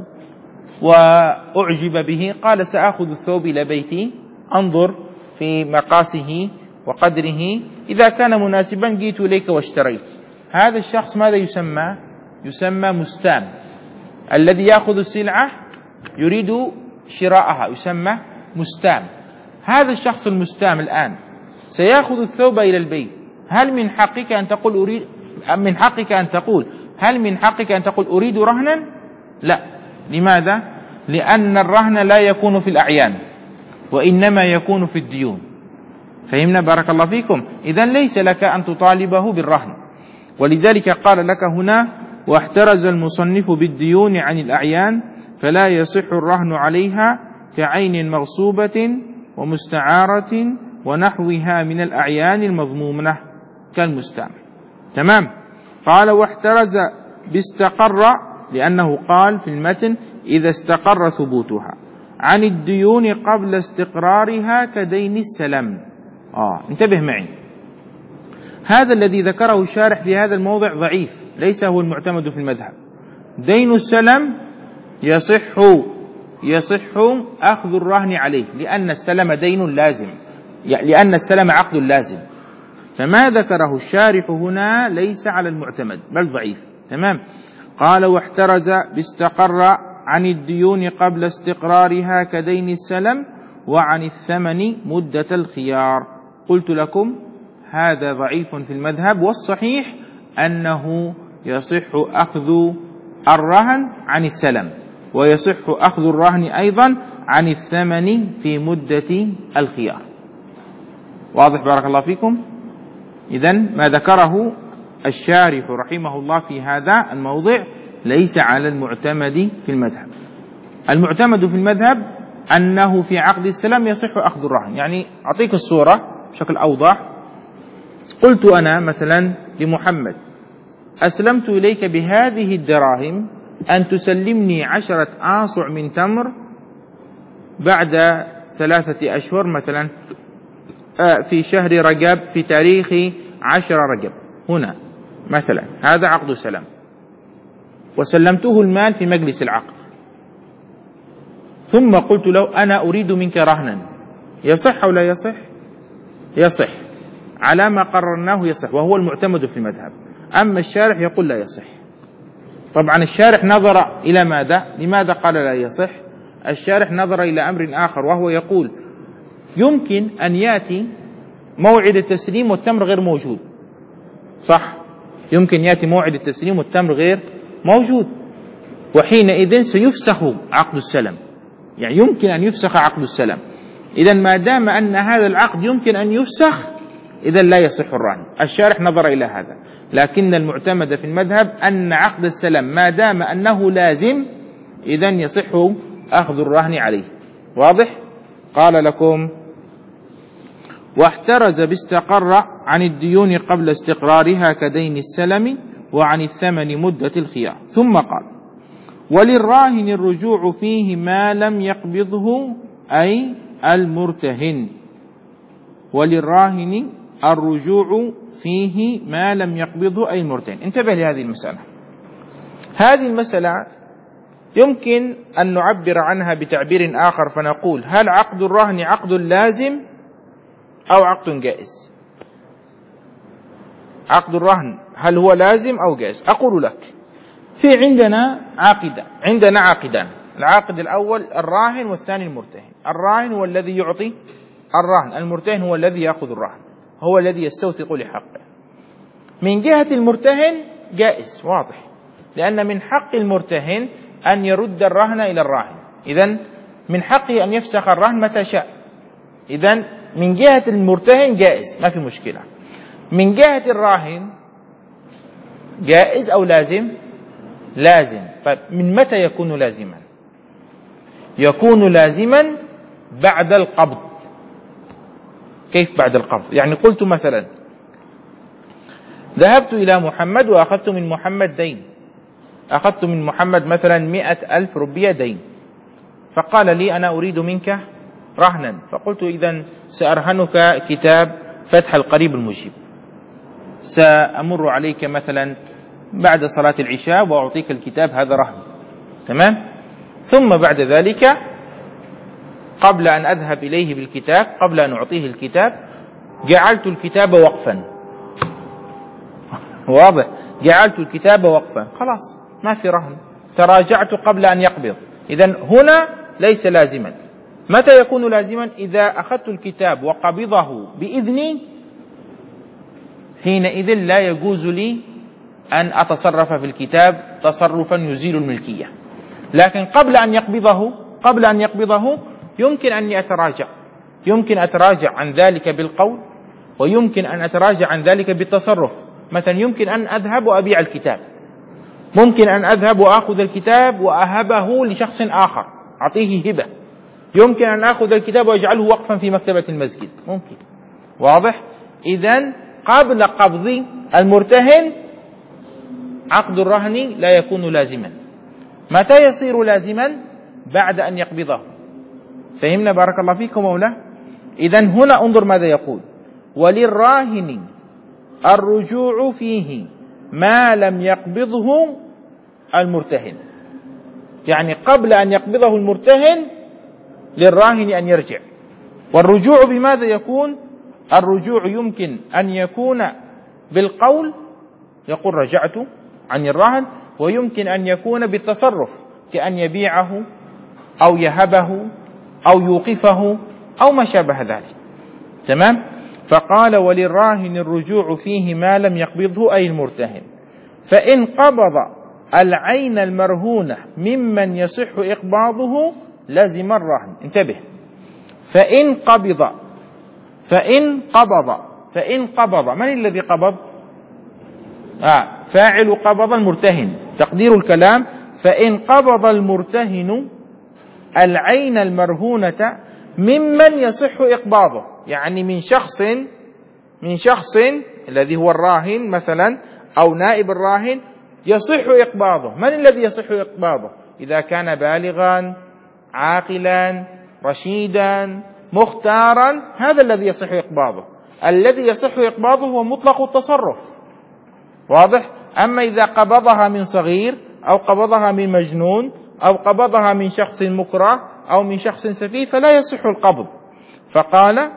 وأعجب به، قال سأخذ الثوب إلى بيتي أنظر في مقاسه وقدره، إذا كان مناسبا جئت إليك واشتريت. هذا الشخص ماذا يسمى؟ يسمى مستام. الذي يأخذ السلعة يريد شراءها يسمى مستام. هذا الشخص المستام الآن سيأخذ الثوب إلى البيت، هل من حقك أن تقول أريد من حقك أن تقول هل من حقك أن تقول أريد رهنا؟ لا. لماذا؟ لأن الرهن لا يكون في الأعيان وإنما يكون في الديون. فهمنا؟ بارك الله فيكم. إذن ليس لك أن تطالبه بالرهن. ولذلك قال لك هنا واحترز المصنف بالديون عن الأعيان فلا يصح الرهن عليها كعين مغصوبة ومستعارة ونحوها من الأعيان المضمومة كالمستعمل. تمام. قال واحترز باستقر، لأنه قال في المتن إذا استقر ثبوتها عن الديون قبل استقرارها كدين السلم. آه انتبه معي، هذا الذي ذكره الشارح في هذا الموضع ضعيف، ليس هو المعتمد في المذهب. دين السلم يصح يصح أخذ الرهن عليه، لأن السلم دين لازم، لأن السلم عقد لازم. فما ذكره الشارح هنا ليس على المعتمد بل ضعيف. تمام. قال واحترز باستقر عن الديون قبل استقرارها كدين السلم وعن الثمن مدة الخيار. قلت لكم هذا ضعيف في المذهب، والصحيح أنه يصح أخذ الرهن عن السلم، ويصح أخذ الرهن أيضا عن الثمن في مدة الخيار. واضح بارك الله فيكم؟ إذن ما ذكره الشارح رحمه الله في هذا الموضع ليس على المعتمد في المذهب. المعتمد في المذهب أنه في عقد السلم يصح أخذ الرهن. يعني أعطيك الصورة بشكل أوضح. قلت أنا مثلا لمحمد: أسلمت إليك بهذه الدراهم أن تسلمني عشرة آصع من تمر بعد ثلاثة أشهر مثلا في شهر رجب في تاريخ عشر رجب هنا مثلا. هذا عقد سلم، وسلمته المال في مجلس العقد، ثم قلت له: أنا أريد منك رهنا. يصح أو لا يصح؟ يصح، على ما قررناه يصح، وهو المعتمد في المذهب. أما الشارح يقول لا يصح. طبعا الشارح نظر إلى ماذا؟ لماذا قال لا يصح؟ الشارح نظر إلى أمر آخر، وهو يقول يمكن أن يأتي موعد التسليم والتمر غير موجود. صح، يمكن يأتي موعد التسليم والتمر غير موجود، وحينئذ سيفسخ عقد السلم. يعني يمكن أن يفسخ عقد السلم. إذن ما دام أن هذا العقد يمكن أن يفسخ، إذن لا يصح الرهن. الشارح نظر إلى هذا، لكن المعتمد في المذهب أن عقد السلم ما دام أنه لازم، إذن يصح أخذ الرهن عليه. واضح؟ قال لكم: واحترز باستقر عن الديون قبل استقرارها كدين السلم وعن الثمن مدة الخيار. ثم قال: وللراهن الرجوع فيه ما لم يقبضه أي المرتهن. وللراهن الرجوع فيه ما لم يقبضه أي المرتهن. انتبه لهذه المسألة. هذه المسألة يمكن أن نعبر عنها بتعبير آخر فنقول: هل عقد الرهن عقد لازم أو عقد جائز؟ عقد الرهن هل هو لازم أو جائز؟ أقول لك: في عندنا عاقدة عندنا عاقدان. العاقد الأول الراهن، والثاني المرتهن. الراهن هو الذي يعطي الرهن، المرتهن هو الذي يأخذ الرهن، هو الذي يستوثق لحقه. من جهة المرتهن جائز، واضح، لأن من حق المرتهن أن يرد الرهن إلى الراهن، إذن من حقه أن يفسخ الرهن متى شاء. إذن من جهة المرتهن جائز، ما في مشكلة. من جهة الراهن جائز أو لازم؟ لازم. طيب من متى يكون لازما؟ يكون لازما بعد القبض. كيف بعد القبض؟ يعني قلت مثلا: ذهبت إلى محمد وأخذت من محمد دين، أخذت من محمد مثلا مئة ألف ربية دين، فقال لي: أنا أريد منك رهنا. فقلت: إذن سأرهنك كتاب فتح القريب المجيب، سأمر عليك مثلا بعد صلاة العشاء وأعطيك الكتاب، هذا رهن، تمام؟ ثم بعد ذلك قبل أن أذهب إليه بالكتاب، قبل أن أعطيه الكتاب، جعلت الكتاب وقفا. واضح؟ جعلت الكتاب وقفا، خلاص ما في رهن، تراجعت قبل أن يقبض. إذن هنا ليس لازما. متى يكون لازما؟ إذا أخذت الكتاب وقبضه بإذني، حينئذ لا يجوز لي أن أتصرف في الكتاب تصرفا يزيل الملكية. لكن قبل أن يقبضه قبل أن يقبضه يمكن أني أتراجع، يمكن أتراجع عن ذلك بالقول، ويمكن أن أتراجع عن ذلك بالتصرف. مثلا يمكن أن أذهب وأبيع الكتاب، ممكن أن أذهب وأخذ الكتاب وأهبه لشخص آخر، أعطيه هبة. يمكن أن أخذ الكتاب وأجعله وقفا في مكتبة المسجد، ممكن. واضح؟ إذن قبل قبض المرتهن عقد الرهن لا يكون لازما. متى يصير لازما؟ بعد أن يقبضه. فهمنا بارك الله فيكم أو لا؟ إذن هنا انظر ماذا يقول: وللراهن الرجوع فيه ما لم يقبضه المرتهن. يعني قبل أن يقبضه المرتهن للراهن أن يرجع. والرجوع بماذا يكون؟ الرجوع يمكن أن يكون بالقول، يقول رجعت عن الرهن، ويمكن أن يكون بالتصرف، كأن يبيعه أو يهبه أو يوقفه أو ما شابه ذلك، تمام؟ فقال وللراهن الرجوع فيه ما لم يقبضه أي المرتهن، فإن قبض العين المرهونة ممن يصح إقباضه لزم الرهن. انتبه، فإن قبض فإن قبض فإن قبض من الذي قبض؟ آه فاعل قبض المرتهن. تقدير الكلام فإن قبض المرتهن العين المرهونة ممن يصح إقباضه، يعني من شخص من شخص الذي هو الراهن مثلا أو نائب الراهن يصح إقباضه. من الذي يصح إقباضه؟ إذا كان بالغا عاقلا رشيدا مختارا، هذا الذي يصح إقباضه. الذي يصح إقباضه هو مطلق التصرف، واضح؟ أما إذا قبضها من صغير أو قبضها من مجنون أو قبضها من شخص مكره أو من شخص سفيه فلا يصح القبض. فقال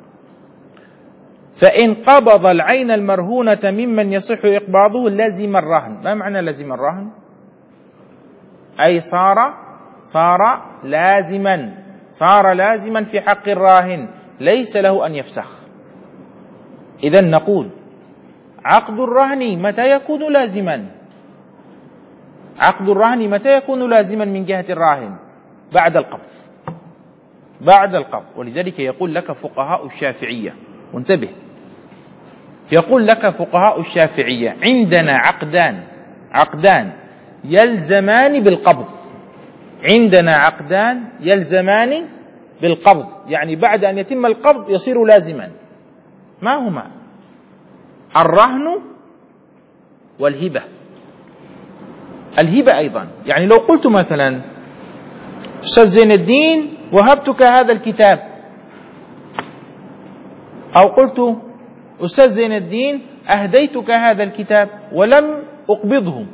فإن قبض العين المرهونة ممن يصح إقباضه لزم الرهن. ما معنى لزم الرهن؟ أي صار صار لازما صار لازما في حق الراهن، ليس له أن يفسخ. إذن نقول عقد الرهن متى يكون لازما؟ عقد الرهن متى يكون لازما من جهة الراهن؟ بعد القبض بعد القبض. ولذلك يقول لك فقهاء الشافعية، وانتبه، يقول لك فقهاء الشافعية عندنا عقدان عقدان يلزمان بالقبض. عندنا عقدان يلزمان بالقبض، يعني بعد أن يتم القبض يصير لازما. ما هما؟ الرهن والهبة. الهبة أيضا، يعني لو قلت مثلا أستاذ زين الدين وهبتك هذا الكتاب، أو قلت أستاذ زين الدين أهديتك هذا الكتاب ولم أقبضه،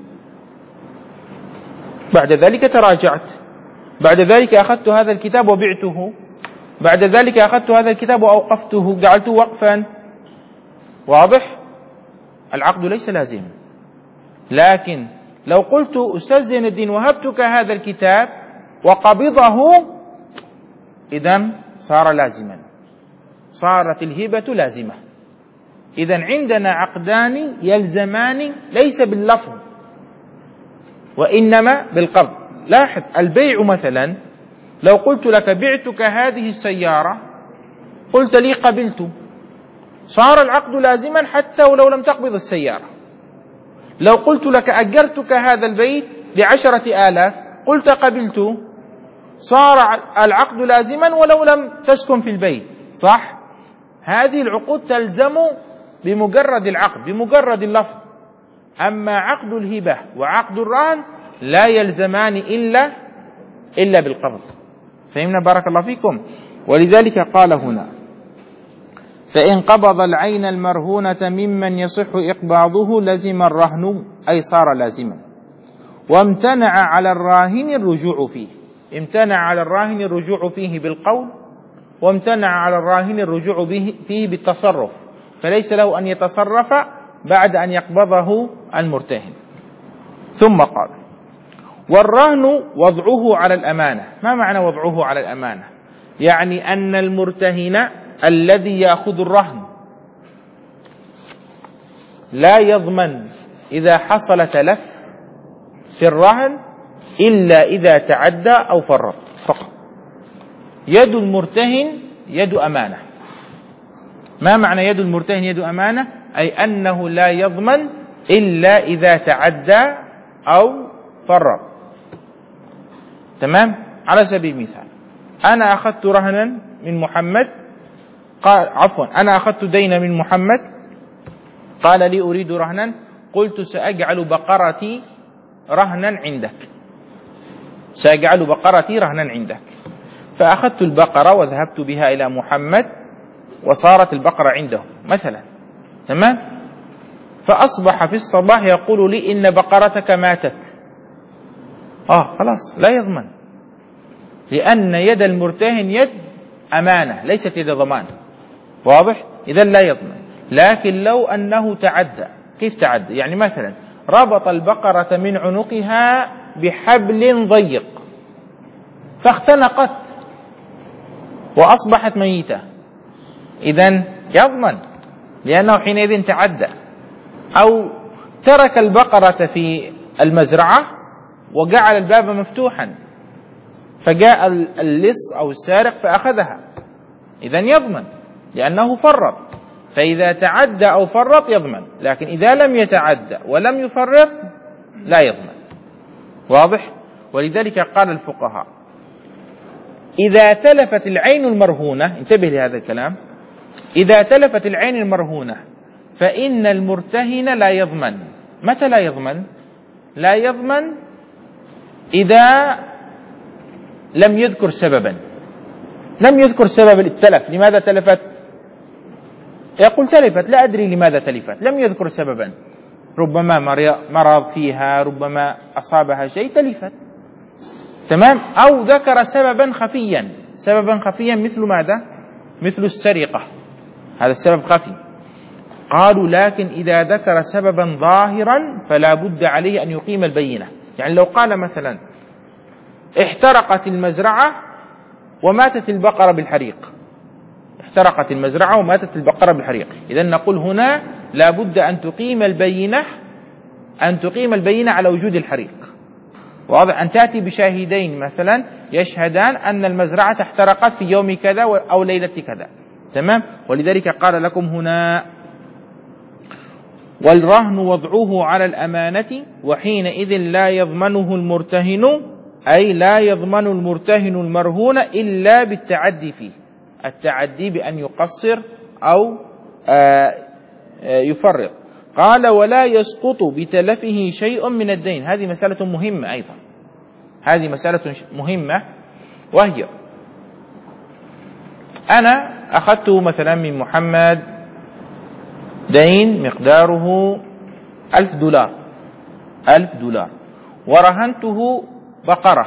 بعد ذلك تراجعت، بعد ذلك أخذت هذا الكتاب وبعته، بعد ذلك أخذت هذا الكتاب وأوقفته جعلته وقفا، واضح؟ العقد ليس لازم. لكن لو قلت أستاذ زين الدين وهبتك هذا الكتاب وقبضه، إذن صار لازما، صارت الهبة لازمة. إذن عندنا عقدان يلزمان ليس باللفظ وإنما بالقبض. لاحظ البيع مثلا، لو قلت لك بعتك هذه السيارة قلت لي قبلت، صار العقد لازما حتى ولو لم تقبض السيارة. لو قلت لك أجرتك هذا البيت بعشرة آلاف قلت قبلت، صار العقد لازما ولو لم تسكن في البيت، صح؟ هذه العقود تلزم بمجرد العقد بمجرد اللفظ. أما عقد الهبة وعقد الرهن لا يلزمان إلا إلا بالقبض. فهمنا؟ بارك الله فيكم. ولذلك قال هنا فإن قبض العين المرهونة ممن يصح إقباضه لزم الرهن، أي صار لازما. وامتنع على الراهن الرجوع فيه. امتنع على الراهن الرجوع فيه بالقول، وامتنع على الراهن الرجوع فيه بالتصرف، فليس له أن يتصرف بعد أن يقبضه المرتهن. ثم قال والرهن وضعه على الأمانة. ما معنى وضعه على الأمانة؟ يعني أن المرتهن الذي يأخذ الرهن لا يضمن إذا حصل تلف في الرهن إلا إذا تعدى أو فرط فقط. يد المرتهن يد أمانة. ما معنى يد المرتهن يد أمانة؟ أي أنه لا يضمن إلا إذا تعدى أو فرط. تمام؟ على سبيل المثال، أنا أخذت رهنا من محمد، قال عفوا أنا أخذت دينا من محمد، قال لي أريد رهنا، قلت سأجعل بقرتي رهنا عندك، سأجعل بقرتي رهنا عندك. فأخذت البقرة وذهبت بها إلى محمد وصارت البقرة عنده مثلا، تمام؟ فأصبح في الصباح يقول لي إن بقرتك ماتت. آه خلاص لا يضمن، لأن يد المرتهن يد أمانة ليست يد ضمان، واضح؟ إذا لا يضمن. لكن لو أنه تعدى، كيف تعدى؟ يعني مثلا ربط البقرة من عنقها بحبل ضيق فاختنقت وأصبحت ميتة، إذن يضمن، لأنه حينئذ تعدى. أو ترك البقرة في المزرعة وجعل الباب مفتوحا، فجاء اللص أو السارق فأخذها، إذن يضمن لأنه فرط. فإذا تعدى أو فرط يضمن، لكن إذا لم يتعدى ولم يفرط لا يضمن. واضح؟ ولذلك قال الفقهاء: إذا تلفت العين المرهونة، انتبه لهذا الكلام، إذا تلفت العين المرهونة فإن المرتهن لا يضمن. متى لا يضمن؟ لا يضمن إذا لم يذكر سببا، لم يذكر سبب التلف. لماذا تلفت؟ يقول تلفت، لا أدري لماذا تلفت، لم يذكر سببا، ربما مرض فيها، ربما أصابها شيء تلفت، تمام. أو ذكر سببا خفيا، سببا خفيا مثل ماذا؟ مثل السرقة، هذا السبب خفي. قالوا: لكن إذا ذكر سببا ظاهرا فلا بد عليه أن يقيم البينة. يعني لو قال مثلا: احترقت المزرعة وماتت البقرة بالحريق، احترقت المزرعة وماتت البقرة بالحريق، إذن نقول هنا لا بد أن تقيم البينة، أن تقيم البينة على وجود الحريق. واضح؟ أن تأتي بشاهدين مثلا يشهدان أن المزرعة احترقت في يوم كذا أو ليلة كذا، تمام. ولذلك قال لكم هنا: والرهن وضعه على الأمانة وحينئذ لا يضمنه المرتهن، أي لا يضمن المرتهن المرهون إلا بالتعدي فيه، التعدي بأن يقصر أو يفرط. قال: ولا يسقط بتلفه شيء من الدين. هذه مسألة مهمة أيضا، هذه مسألة مهمة، وهي: أنا أخذت مثلا من محمد دين مقداره ألف دولار، ألف دولار، ورهنته بقرة،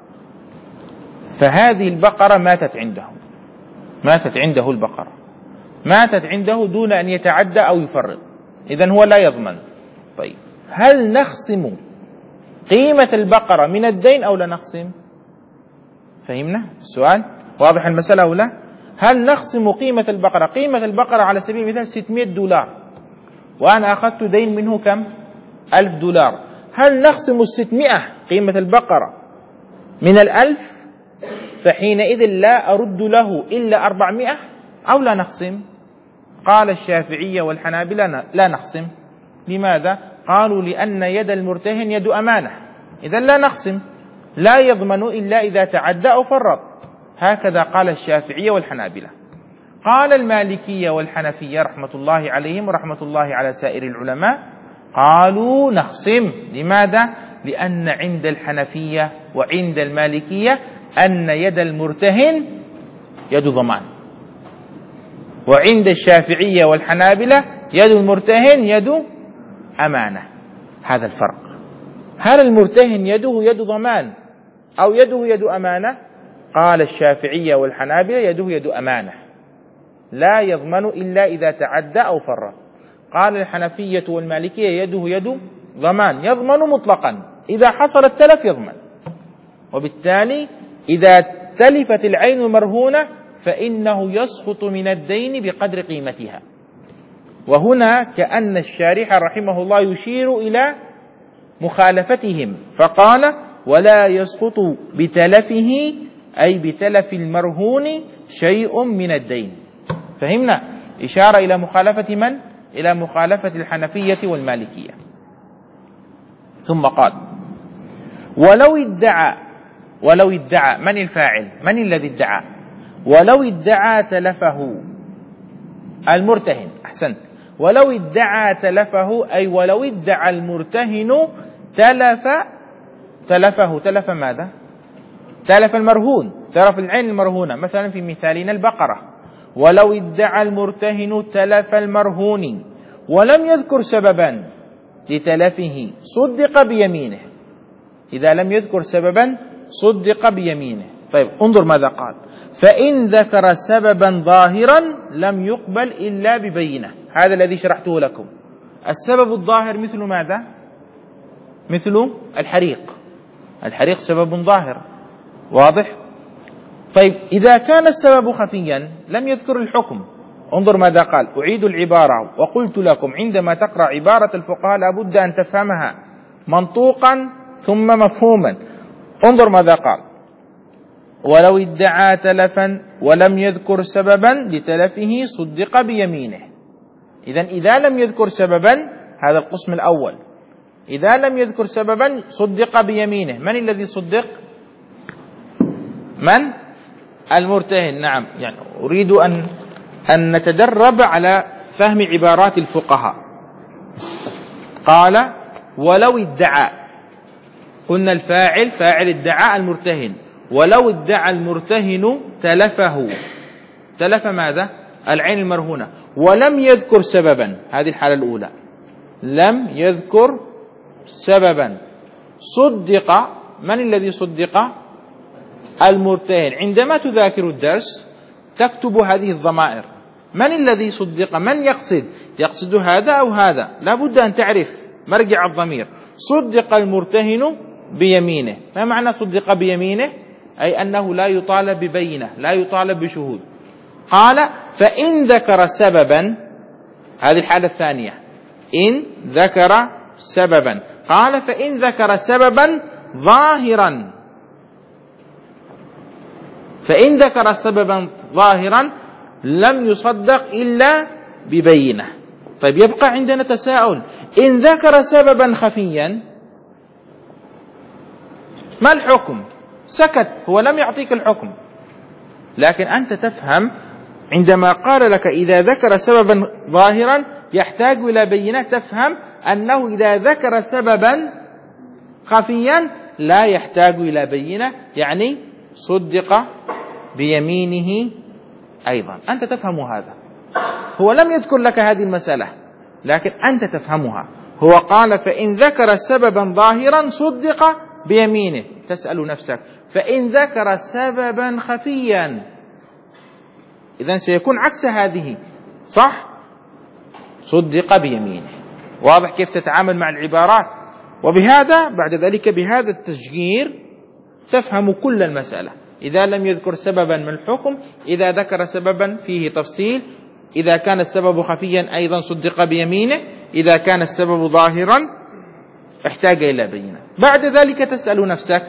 فهذه البقرة ماتت عنده، ماتت عنده البقرة، ماتت عنده دون أن يتعدى أو يفرط، إذن هو لا يضمن. طيب، هل نخصم قيمة البقرة من الدين أو لا نخصم؟ فهمنا السؤال؟ واضح المسألة أو لا؟ هل نخصم قيمة البقرة؟ قيمة البقرة على سبيل المثال ستمائة دولار، وأنا أخذت دين منه كم؟ ألف دولار. هل نخصم الستمائة قيمة البقرة من الألف، فحينئذ لا أرد له إلا أربعمائة، أو لا نخصم؟ قال الشافعية والحنابلة: لا نخصم. لماذا؟ قالوا: لأن يد المرتهن يد أمانة، إذن لا نخصم، لا يضمن إلا إذا تعدى أو فرط. هكذا قال الشافعية والحنابلة. قال المالكية والحنفية رحمة الله عليهم ورحمة الله على سائر العلماء، قالوا: نخصم. لماذا؟ لأن عند الحنفية وعند المالكية أن يد المرتهن يد ضمان، وعند الشافعية والحنابلة يد المرتهن يد أمانة. هذا الفرق. هل المرتهن يده يد ضمان أو يده يد أمانة؟ قال الشافعية والحنابلة: يده يد أمانة، لا يضمن إلا إذا تعدى أو فرط. قال الحنفية والمالكية: يده يد ضمان، يضمن مطلقا، إذا حصل التلف يضمن. وبالتالي إذا تلفت العين المرهونة فإنه يسقط من الدين بقدر قيمتها. وهنا كأن الشارح رحمه الله يشير إلى مخالفتهم، فقال: ولا يسقط بتلفه، أي بتلف المرهون، شيء من الدين. فهمنا؟ إشارة إلى مخالفة من؟ إلى مخالفة الحنفية والمالكية. ثم قال: ولو ادعى، ولو ادعى، من الفاعل؟ من الذي ادعى؟ ولو ادعى تلفه المرتهن، أحسنت، ولو ادعى تلفه، أي ولو ادعى المرتهن تلف تلفه تلف ماذا؟ تلف المرهون، تلف العين المرهونة، مثلا في مثالنا البقرة. ولو ادعى المرتهن تلف المرهون ولم يذكر سببا لتلفه صدق بيمينه. إذا لم يذكر سببا صدق بيمينه. طيب، انظر ماذا قال: فإن ذكر سببا ظاهرا لم يقبل إلا ببينة. هذا الذي شرحته لكم. السبب الظاهر مثل ماذا؟ مثل الحريق، الحريق سبب ظاهر، واضح؟ طيب، إذا كان السبب خفيا لم يذكر الحكم، انظر ماذا قال: أعيد العبارة وقلت لكم عندما تقرأ عبارة الفقهاء لابد أن تفهمها منطوقا ثم مفهوما. انظر ماذا قال: ولو ادعى تلفا ولم يذكر سببا لتلفه صدق بيمينه. إذن إذا لم يذكر سببا، هذا القسم الأول، إذا لم يذكر سببا صدق بيمينه. من الذي صدق؟ من؟ المرتهن. نعم، يعني أريد أن أن نتدرب على فهم عبارات الفقهاء. قال: ولو ادعى، قلنا الفاعل فاعل ادعى المرتهن، ولو ادعى المرتهن تلفه، تلف ماذا؟ العين المرهونة، ولم يذكر سببا، هذه الحالة الأولى، لم يذكر سببا، صدق. من الذي صدق؟ المرتهن. عندما تذاكر الدرس تكتب هذه الضمائر، من الذي صدق؟ من يقصد؟ يقصد هذا أو هذا؟ لا بد أن تعرف مرجع الضمير. صدق المرتهن بيمينه. ما معنى صدق بيمينه؟ أي أنه لا يطالب ببينة، لا يطالب بشهود. قال: فإن ذكر سببا، هذه الحالة الثانية، إن ذكر سببا. قال: فإن ذكر سببا ظاهرا، فإن ذكر سببا ظاهرا لم يصدق إلا ببينة. طيب، يبقى عندنا تساؤل: إن ذكر سببا خفيا ما الحكم؟ سكت، هو لم يعطيك الحكم، لكن أنت تفهم عندما قال لك إذا ذكر سببا ظاهرا يحتاج إلى بينة، تفهم أنه إذا ذكر سببا خفيا لا يحتاج إلى بينة، يعني صدق بيمينه أيضا. أنت تفهم هذا، هو لم يذكر لك هذه المسألة لكن أنت تفهمها. هو قال: فإن ذكر سببا ظاهرا صدق بيمينه. تسأل نفسك: فإن ذكر سببا خفيا، إذن سيكون عكس هذه، صح؟ صدق بيمينه. واضح كيف تتعامل مع العبارات؟ وبهذا بعد ذلك بهذا التشجير تفهم كل المسألة. إذا لم يذكر سببا من الحكم، إذا ذكر سببا فيه تفصيل، إذا كان السبب خفيا أيضا صدق بيمينه، إذا كان السبب ظاهرا احتاج إلى بينة. بعد ذلك تسأل نفسك: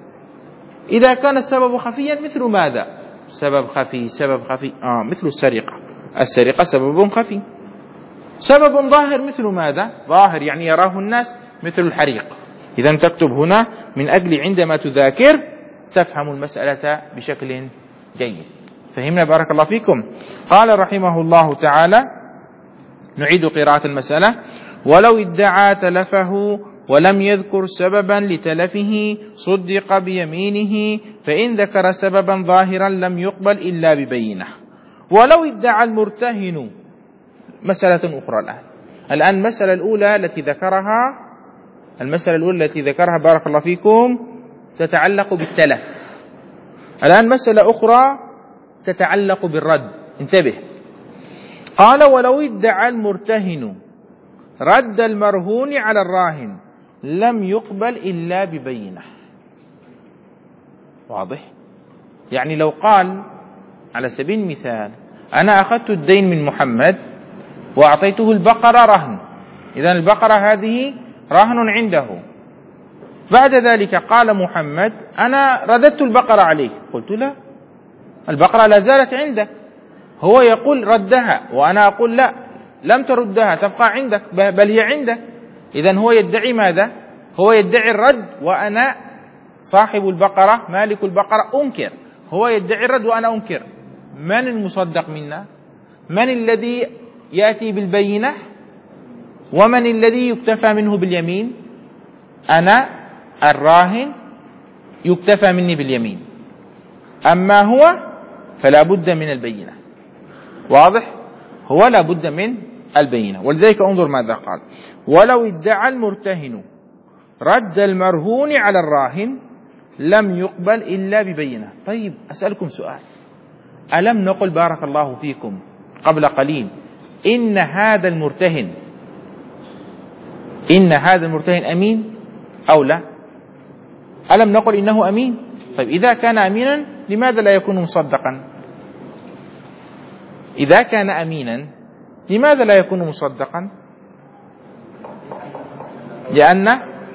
إذا كان السبب خفيا مثل ماذا؟ سبب خفي، سبب خفي آه مثل السرقة، السرقة سبب خفي. سبب ظاهر مثل ماذا؟ ظاهر يعني يراه الناس، مثل الحريق. إذا تكتب هنا من أجل عندما تذاكر تفهم المسألة بشكل جيد. فهمنا؟ بارك الله فيكم. قال رحمه الله تعالى، نعيد قراءة المسألة: ولو ادعى تلفه ولم يذكر سببا لتلفه صدق بيمينه، فإن ذكر سببا ظاهرا لم يقبل إلا ببينة. ولو ادعى المرتهن، مسألة أخرى الآن. الآن المسألة الأولى التي ذكرها، المسألة الأولى التي ذكرها بارك الله فيكم تتعلق بالتلف. الآن مسألة أخرى تتعلق بالرد. انتبه. قال: ولو ادعى المرتهن رد المرهون على الراهن لم يقبل إلا ببينة. واضح؟ يعني لو قال على سبيل المثال: أنا أخذت الدين من محمد وأعطيته البقرة رهن، إذن البقرة هذه رهن عنده. بعد ذلك قال محمد: أنا رددت البقرة عليه. قلت: لا، البقرة لا زالت عندك. هو يقول ردها وأنا أقول لا، لم تردها، تبقى عندك، بل هي عندك. إذن هو يدعي ماذا؟ هو يدعي الرد وأنا صاحب البقرة مالك البقرة أنكر. هو يدعي الرد وأنا أنكر. من المصدق منا؟ من الذي يأتي بالبينة؟ ومن الذي يكتفى منه باليمين؟ أنا الراهن يكتفى مني باليمين، أما هو فلا بد من البينة. واضح؟ هو لا بد من البينة. ولذلك انظر ماذا قال: ولو ادعى المرتهن رد المرهون على الراهن لم يقبل إلا ببينة. طيب، أسألكم سؤال: ألم نقل بارك الله فيكم قبل قليل إن هذا المرتهن إن هذا المرتهن أمين أو لا؟ ألم نقل إنه أمين؟ طيب، إذا كان أمينا لماذا لا يكون مصدقا؟ إذا كان أمينا لماذا لا يكون مصدقا؟ لأن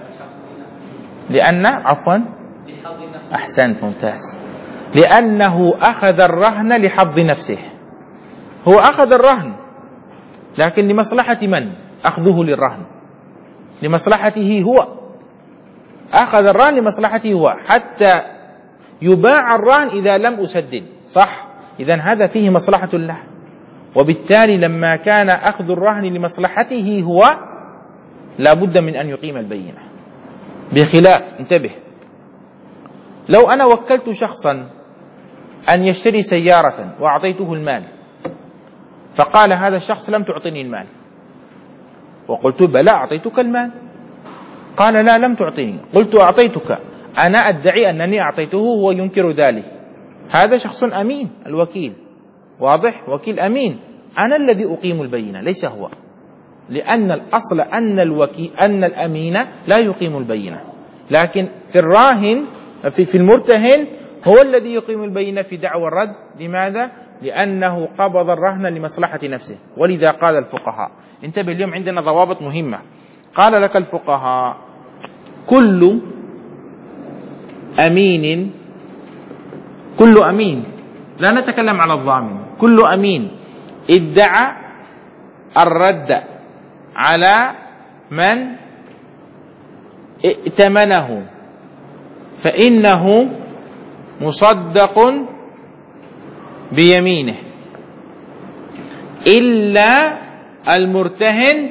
لأن عفوا أحسنت ممتاز، لأنه أخذ الرهن لحظ نفسه. هو أخذ الرهن لكن لمصلحة من أخذه للرهن؟ لمصلحته هو، أخذ الرهن لمصلحته هو حتى يباع الرهن إذا لم أسدد، صح؟ إذن هذا فيه مصلحة له، وبالتالي لما كان أخذ الرهن لمصلحته هو لا بد من أن يقيم البينة. بخلاف، انتبه، لو أنا وكلت شخصا أن يشتري سيارة وأعطيته المال، فقال هذا الشخص لم تعطني المال، وقلت بلى أعطيتك المال، قال لا لم تعطيني، قلت أعطيتك، أنا أدعي أنني أعطيته وهو ينكر ذلك، هذا شخص أمين الوكيل، واضح؟ وكيل أمين، أنا الذي أقيم البينة ليس هو، لأن الأصل أن الوكيل أن الأمين لا يقيم البينة، لكن في الراهن في في المرتهن هو الذي يقيم البينة في دعوى الرد. لماذا؟ لأنه قبض الرهن لمصلحة نفسه. ولذا قال الفقهاء، انتبه اليوم عندنا ضوابط مهمة، قال لك الفقهاء كل أمين كل أمين لا نتكلم على الضامن، كل أمين ادعى الرد على من ائتمنه فإنه مصدق بيمينه إلا المرتهن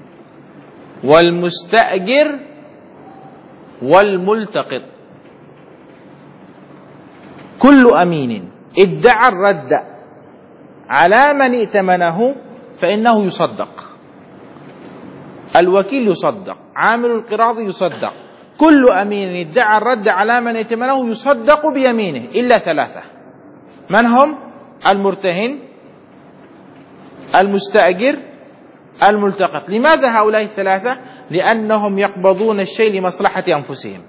والمستأجر والملتقط. كل أمين ادعى الرد على من ائتمنه فإنه يصدق، الوكيل يصدق، عامل القراض يصدق، كل أمين ادعى الرد على من ائتمنه يصدق بيمينه إلا ثلاثة، من هم؟ المرتهن، المستأجر، الملتقط. لماذا هؤلاء الثلاثة؟ لأنهم يقبضون الشيء لمصلحة أنفسهم،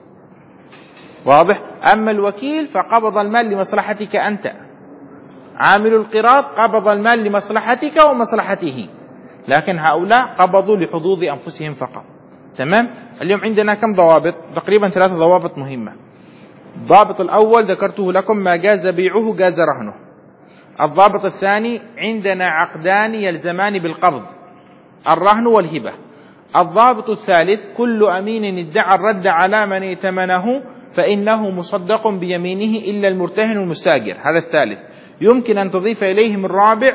واضح؟ أما الوكيل فقبض المال لمصلحتك أنت، عامل القراض قبض المال لمصلحتك ومصلحته، لكن هؤلاء قبضوا لحظوظ أنفسهم فقط. تمام؟ اليوم عندنا كم ضوابط؟ تقريبا ثلاثة ضوابط مهمة. الضابط الأول ذكرته لكم، ما جاز بيعه جاز رهنه. الضابط الثاني، عندنا عقدان يلزمان بالقبض، الرهن والهبة. الضابط الثالث، كل أمين ادعى الرد على من ائتمنه فإنه مصدق بيمينه إلا المرتهن والمستأجر، هذا الثالث. يمكن أن تضيف إليهم الرابع،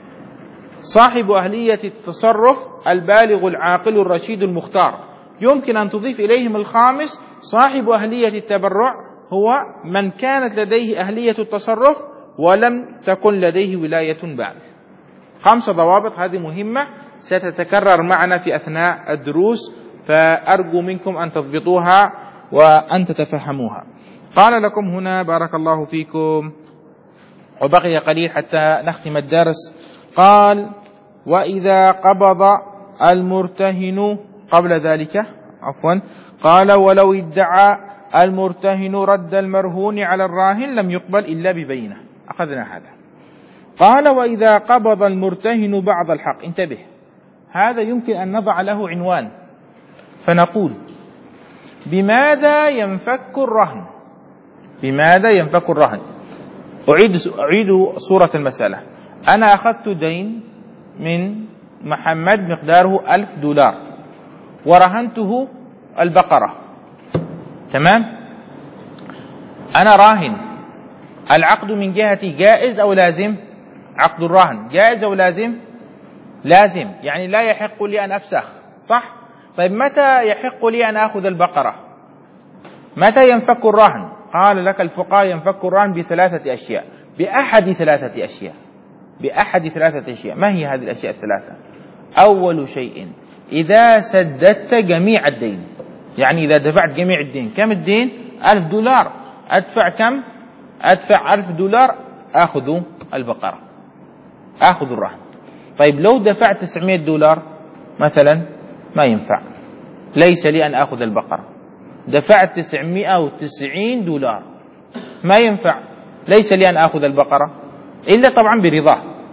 صاحب أهلية التصرف البالغ العاقل الرشيد المختار. يمكن أن تضيف إليهم الخامس، صاحب أهلية التبرع هو من كانت لديه أهلية التصرف ولم تكن لديه ولاية بعد. خمس ضوابط هذه مهمة ستتكرر معنا في أثناء الدروس، فأرجو منكم أن تضبطوها وأن تتفهموها. قال لكم هنا بارك الله فيكم، وبقي قليل حتى نختم الدرس، قال وإذا قبض المرتهن قبل ذلك عفوا قال ولو ادعى المرتهن رد المرهون على الراهن لم يقبل إلا ببينة، أخذنا هذا. قال وإذا قبض المرتهن بعض الحق، انتبه، هذا يمكن أن نضع له عنوان فنقول بماذا ينفك الرهن؟ بماذا ينفك الرهن؟ أعيد أعيد صورة المسألة. أنا أخذت دين من محمد مقداره ألف دولار ورهنته البقرة، تمام؟ أنا راهن، العقد من جهتي جائز أو لازم؟ عقد الرهن جائز أو لازم؟ لازم، يعني لا يحق لي أن أفسخ، صح؟ طيب متى يحق لي أن أخذ البقرة؟ متى ينفك الرهن؟ قال لك الفقهاء ينفك الرهن بثلاثة أشياء، بأحد ثلاثة أشياء، بأحد ثلاثة أشياء. ما هي هذه الأشياء الثلاثة؟ أول شيء إذا سددت جميع الدين، يعني إذا دفعت جميع الدين. كم الدين؟ ألف دولار، أدفع كم؟ أدفع ألف دولار، أخذ البقرة، أخذ الرهن. طيب لو دفعت تسعمائة دولار مثلا ما ينفع، ليس لي أن أخذ البقرة. دفعت تسعمائة وتسعين دولار ما ينفع، ليس لي أن أخذ البقرة إلا طبعا برضاه،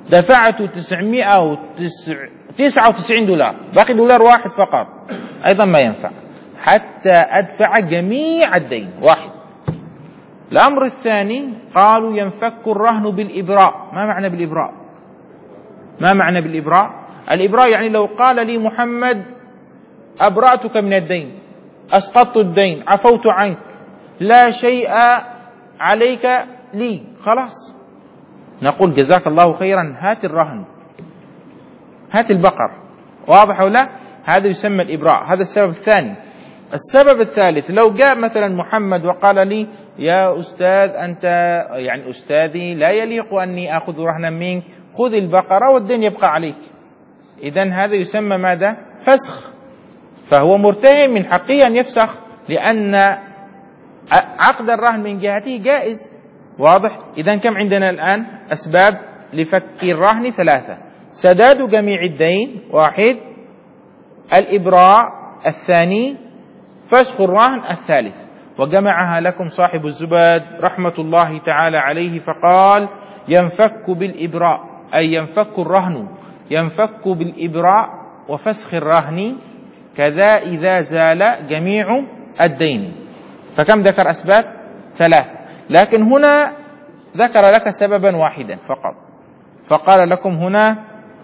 دفعت تسعمائة وتسعة وتسعين دولار، باقي دولار واحد فقط، أيضا ما ينفع حتى أدفع جميع الدين واحد. الأمر الثاني قالوا ينفك الرهن بالإبراء. ما معنى بالإبراء؟ ما معنى بالإبراء؟ الإبراء يعني لو قال لي محمد أبرأتك من الدين، أسقطت الدين، عفوت عنك، لا شيء عليك لي، خلاص نقول جزاك الله خيرا، هات الرهن، هات البقر. واضح أو لا؟ هذا يسمى الإبراء. هذا السبب الثاني. السبب الثالث، لو جاء مثلا محمد وقال لي يا أستاذ أنت يعني أستاذي، لا يليق أني أخذ رهنا منك، خذ البقرة والدين يبقى عليك، إذن هذا يسمى ماذا؟ فسخ. فهو مرتهن، من حقه أن يفسخ، لأن عقد الرهن من جهته جائز. واضح؟ إذن كم عندنا الآن أسباب لفك الرهن؟ ثلاثة: سداد جميع الدين واحد، الإبراء الثاني، فسخ الرهن الثالث. وجمعها لكم صاحب الزبد رحمة الله تعالى عليه فقال: ينفك بالإبراء، أي ينفك الرهن، ينفك بالإبراء وفسخ الرهن، كذا إذا زال جميع الدين. فكم ذكر أسباب؟ ثلاثة، لكن هنا ذكر لك سببا واحدا فقط، فقال لكم هنا: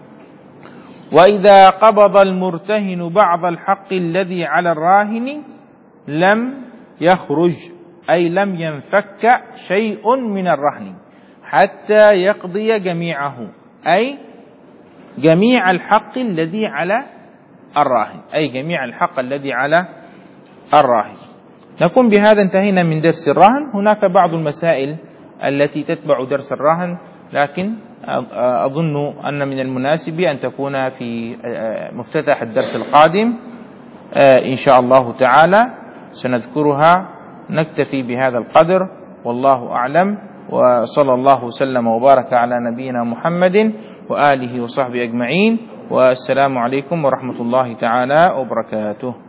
وإذا قبض المرتهن بعض الحق الذي على الراهن لم يخرج، أي لم ينفك شيء من الرهن حتى يقضي جميعه، أي جميع الحق الذي على الراهن، أي جميع الحق الذي على الراهن. نكون بهذا انتهينا من درس الرهن. هناك بعض المسائل التي تتبع درس الرهن، لكن أظن أن من المناسب أن تكون في مفتتح الدرس القادم إن شاء الله تعالى، سنذكرها. نكتفي بهذا القدر، والله أعلم، وصلى الله وسلم وبارك على نبينا محمد وآله وصحبه أجمعين، والسلام عليكم ورحمة الله تعالى وبركاته.